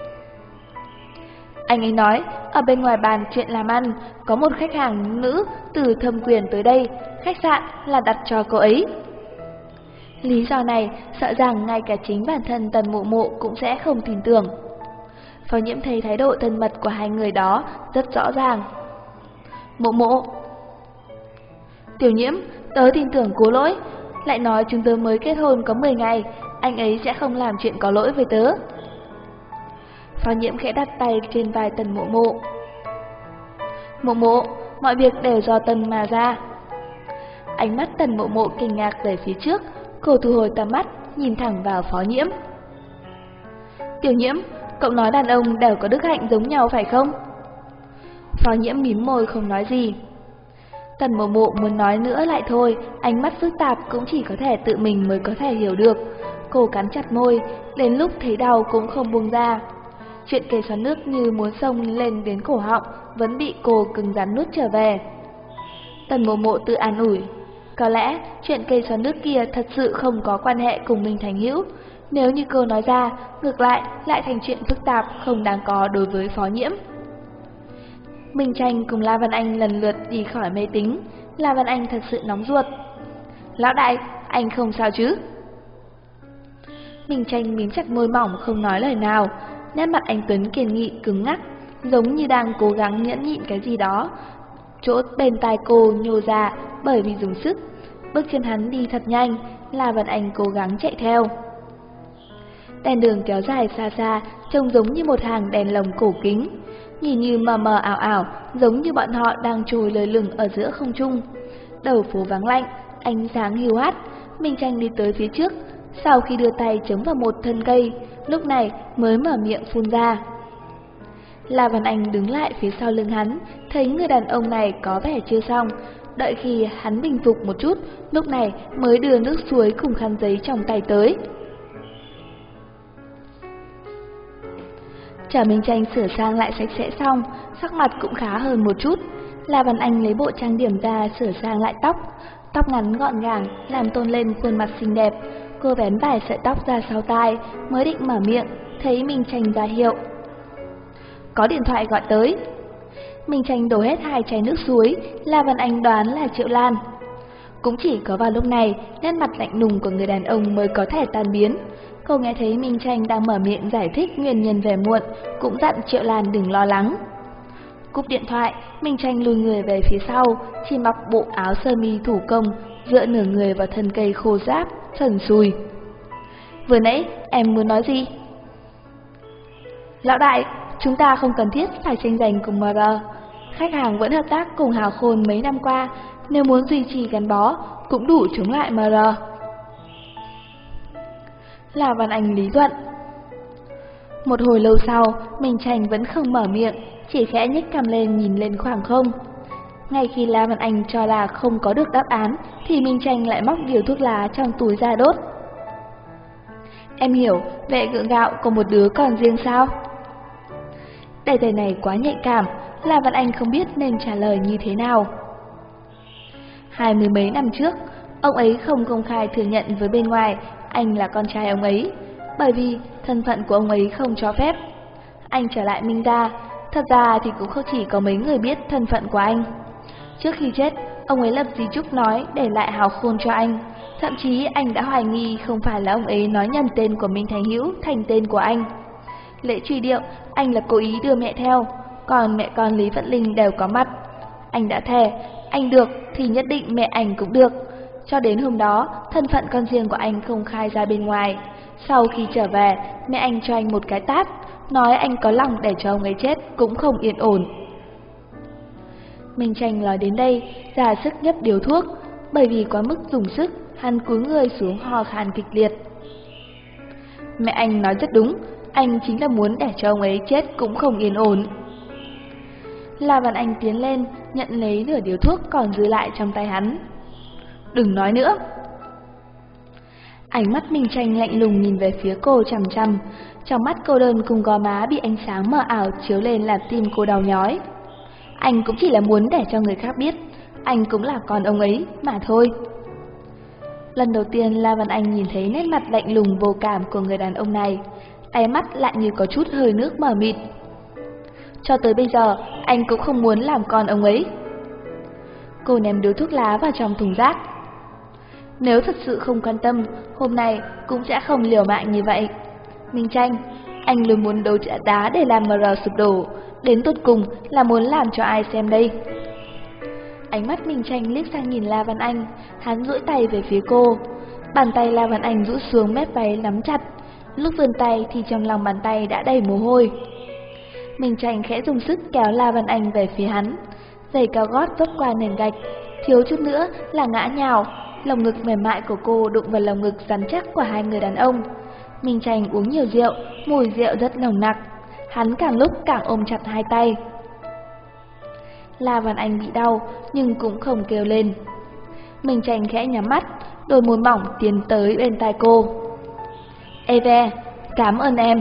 Anh ấy nói, ở bên ngoài bàn chuyện làm ăn, có một khách hàng nữ từ Thâm Quyền tới đây, khách sạn là đặt cho cô ấy. Lý do này, sợ rằng ngay cả chính bản thân Tần Mộ Mộ cũng sẽ không tin tưởng. Phó Nhiễm thấy thái độ thân mật của hai người đó rất rõ ràng. Mộ Mộ, Tiểu Nhiễm, tớ tin tưởng Cố Lỗi, lại nói chúng tớ mới kết hôn có 10 ngày, anh ấy sẽ không làm chuyện có lỗi với tớ. Phó Nhiễm khẽ đặt tay trên vai Tần Mộ Mộ. Mộ Mộ, mọi việc đều do Tần mà ra. Ánh mắt Tần Mộ Mộ kinh ngạc về phía trước, cô thu hồi tầm mắt, nhìn thẳng vào Phó Nhiễm. Tiểu Nhiễm, cậu nói đàn ông đều có đức hạnh giống nhau phải không? Phó Nhiễm mím môi không nói gì. Tần Mộ Mộ muốn nói nữa lại thôi, ánh mắt phức tạp cũng chỉ có thể tự mình mới có thể hiểu được. Cô cắn chặt môi, đến lúc thấy đau cũng không buông ra. Chuyện cây xoắn nước như muốn xông lên đến cổ họng, vẫn bị cô cứng rắn nuốt trở về. Tần Mộ Mộ tự an ủi, có lẽ chuyện cây xoắn nước kia thật sự không có quan hệ cùng Minh Thành Hữu. Nếu như cô nói ra, ngược lại thành chuyện phức tạp không đáng có đối với Phó Nhiễm. Minh Tranh cùng La Văn Anh lần lượt đi khỏi máy tính. La Văn Anh thật sự nóng ruột. Lão đại, anh không sao chứ? Minh Tranh mím chặt môi mỏng không nói lời nào. Nét mặt anh Tuấn kiên nghị cứng ngắc, giống như đang cố gắng nhẫn nhịn cái gì đó. Chỗ bên tai cô nhô ra bởi vì dùng sức. Bước chân hắn đi thật nhanh, La Văn Anh cố gắng chạy theo. Đèn đường kéo dài xa xa, trông giống như một hàng đèn lồng cổ kính, nhìn như mờ mờ ảo ảo, giống như bọn họ đang trôi lơ lửng ở giữa không trung. Đầu phố vắng lạnh, ánh sáng hiu hắt. Minh Tranh đi tới phía trước, sau khi đưa tay chống vào một thân cây, lúc này mới mở miệng phun ra. La Văn Anh đứng lại phía sau lưng hắn, thấy người đàn ông này có vẻ chưa xong. Đợi khi hắn bình phục một chút, lúc này mới đưa nước suối cùng khăn giấy trong tay tới. Chờ Minh Tranh sửa sang lại sạch sẽ xong, sắc mặt cũng khá hơn một chút. La Văn Anh lấy bộ trang điểm ra sửa sang lại tóc. Tóc ngắn gọn gàng, làm tôn lên khuôn mặt xinh đẹp. Cô vén vài sợi tóc ra sau tai, mới định mở miệng, thấy Minh Tranh ra hiệu. Có điện thoại gọi tới. Minh Tranh đổ hết 2 chai nước suối, La Văn Anh đoán là Triệu Lan. Cũng chỉ có vào lúc này, nét mặt lạnh lùng của người đàn ông mới có thể tan biến. Cô nghe thấy Minh Tranh đang mở miệng giải thích nguyên nhân về muộn, cũng dặn Triệu Lan đừng lo lắng. Cúp điện thoại, Minh Tranh lùi người về phía sau, chỉ mặc bộ áo sơ mi thủ công, dựa nửa người vào thân cây khô ráp, sần sùi. Vừa nãy, em muốn nói gì? Lão đại, chúng ta không cần thiết phải tranh giành cùng MR. Khách hàng vẫn hợp tác cùng Hào Khôn mấy năm qua, nếu muốn duy trì gắn bó, cũng đủ chống lại MR. La Văn Anh lý luận. Một hồi lâu sau, Minh Tranh vẫn không mở miệng, chỉ khẽ nhếch cằm lên nhìn lên khoảng không. Ngay khi La Văn Anh cho là không có được đáp án, thì Minh Tranh lại móc điếu thuốc lá trong túi ra đốt. Em hiểu, vệ gượng gạo có một đứa còn riêng sao? Đề tài này quá nhạy cảm, La Văn Anh không biết nên trả lời như thế nào. 20 mấy năm trước, ông ấy không công khai thừa nhận với bên ngoài anh là con trai ông ấy, bởi vì thân phận của ông ấy không cho phép. Anh trở lại Minh gia, thật ra thì cũng không chỉ có mấy người biết thân phận của anh. Trước khi chết, ông ấy lập di chúc nói để lại Hào Khôn cho anh. Thậm chí anh đã hoài nghi không phải là ông ấy nói nhầm tên của Minh Thành Hữu thành tên của anh. Lễ truy điệu, anh là cố ý đưa mẹ theo, còn mẹ con Lý Vận Linh đều có mặt. Anh đã thề, anh được thì nhất định mẹ anh cũng được. Cho đến hôm đó, thân phận con riêng của anh không khai ra bên ngoài. Sau khi trở về, mẹ anh cho anh một cái tát, nói anh có lòng để cho ông ấy chết cũng không yên ổn. Minh Tranh nói đến đây, ra sức nhấp điếu thuốc, bởi vì quá mức dùng sức, hắn cúi người xuống ho khan kịch liệt. Mẹ anh nói rất đúng, anh chính là muốn để cho ông ấy chết cũng không yên ổn. La Văn Anh tiến lên, nhận lấy nửa điếu thuốc còn dư lại trong tay hắn. Đừng nói nữa. Ánh mắt Minh Tranh lạnh lùng nhìn về phía cô chằm chằm, trong mắt cô đơn cùng gò má bị ánh sáng mờ ảo chiếu lên làm tim cô đau nhói. Anh cũng chỉ là muốn để cho người khác biết, anh cũng là con ông ấy mà thôi. Lần đầu tiên La Văn Anh nhìn thấy nét mặt lạnh lùng vô cảm của người đàn ông này, đáy mắt lại như có chút hơi nước mờ mịt. Cho tới bây giờ, anh cũng không muốn làm con ông ấy. Cô ném điếu thuốc lá vào trong thùng rác. Nếu thật sự không quan tâm, hôm nay cũng sẽ không liều mạng như vậy. Minh Tranh, anh luôn muốn đấu đá để làm MR sụp đổ, đến tột cùng là muốn làm cho ai xem đây? Ánh mắt Minh Tranh liếc sang nhìn La Văn Anh, hắn duỗi tay về phía cô. Bàn tay La Văn Anh rũ xuống mép váy nắm chặt, lúc vươn tay thì trong lòng bàn tay đã đầy mồ hôi. Minh Tranh khẽ dùng sức kéo La Văn Anh về phía hắn, giày cao gót vấp qua nền gạch, thiếu chút nữa là ngã nhào. Lồng ngực mềm mại của cô đụng vào lồng ngực rắn chắc của hai người đàn ông. Minh Tranh uống nhiều rượu, mùi rượu rất nồng nặc, hắn càng lúc càng ôm chặt hai tay. La Văn Anh bị đau nhưng cũng không kêu lên. Minh Tranh khẽ nhắm mắt, đôi môi mỏng tiến tới bên tai cô. Eve, cảm ơn em.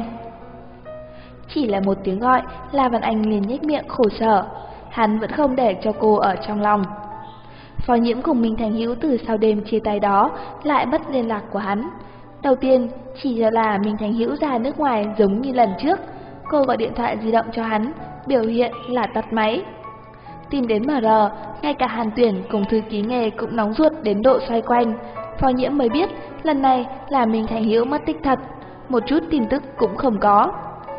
Chỉ là một tiếng gọi, La Văn Anh liền nhếch miệng khổ sở, hắn vẫn không để cho cô ở trong lòng. Phó Nhiễm cùng Minh Thành Hữu từ sau đêm chia tay đó lại mất liên lạc của hắn. Đầu tiên chỉ là Minh Thành Hữu ra nước ngoài giống như lần trước, cô gọi điện thoại di động cho hắn, biểu hiện là tắt máy. Tìm đến MR, ngay cả Hàn Tuyển cùng thư ký nghề cũng nóng ruột đến độ xoay quanh. Phó Nhiễm mới biết lần này là Minh Thành Hữu mất tích thật, một chút tin tức cũng không có.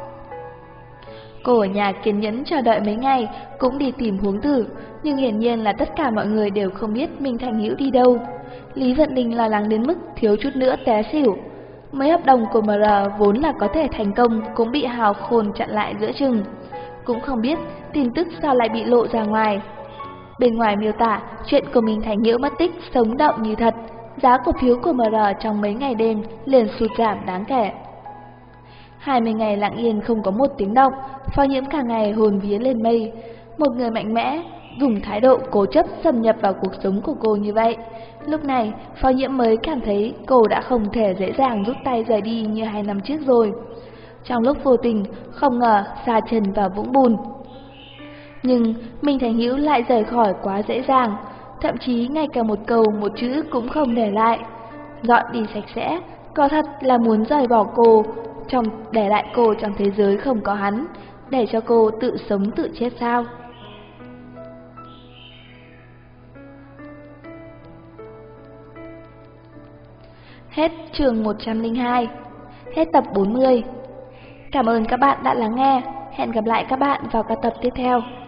Cô ở nhà kiên nhẫn chờ đợi mấy ngày, cũng đi tìm Huống Tử, nhưng hiển nhiên là tất cả mọi người đều không biết Minh Thành Hữu đi đâu. Lý Vận Đình lo lắng đến mức thiếu chút nữa té xỉu. Mấy hợp đồng của MR vốn là có thể thành công cũng bị Hào Khôn chặn lại giữa chừng. Cũng không biết tin tức sao lại bị lộ ra ngoài. Bên ngoài miêu tả chuyện của Minh Thành Hữu mất tích sống động như thật, giá cổ phiếu của MR trong mấy ngày đêm liền sụt giảm đáng kể. 20 ngày lặng yên không có một tiếng động, Phó Nhiễm cả ngày hồn vía lên mây. Một người mạnh mẽ, dùng thái độ cố chấp xâm nhập vào cuộc sống của cô như vậy. Lúc này, Phó Nhiễm mới cảm thấy cô đã không thể dễ dàng rút tay rời đi như 2 năm trước rồi. Trong lúc vô tình, không ngờ sa chân vào vũng bùn. Nhưng Minh Thành Hữu lại rời khỏi quá dễ dàng, thậm chí ngay cả một câu một chữ cũng không để lại. Dọn đi sạch sẽ, có thật là muốn rời bỏ cô, để lại cô trong thế giới không có hắn, để cho cô tự sống tự chết sao? Hết chương 102, hết tập 40. Cảm ơn các bạn đã lắng nghe, hẹn gặp lại các bạn vào các tập tiếp theo.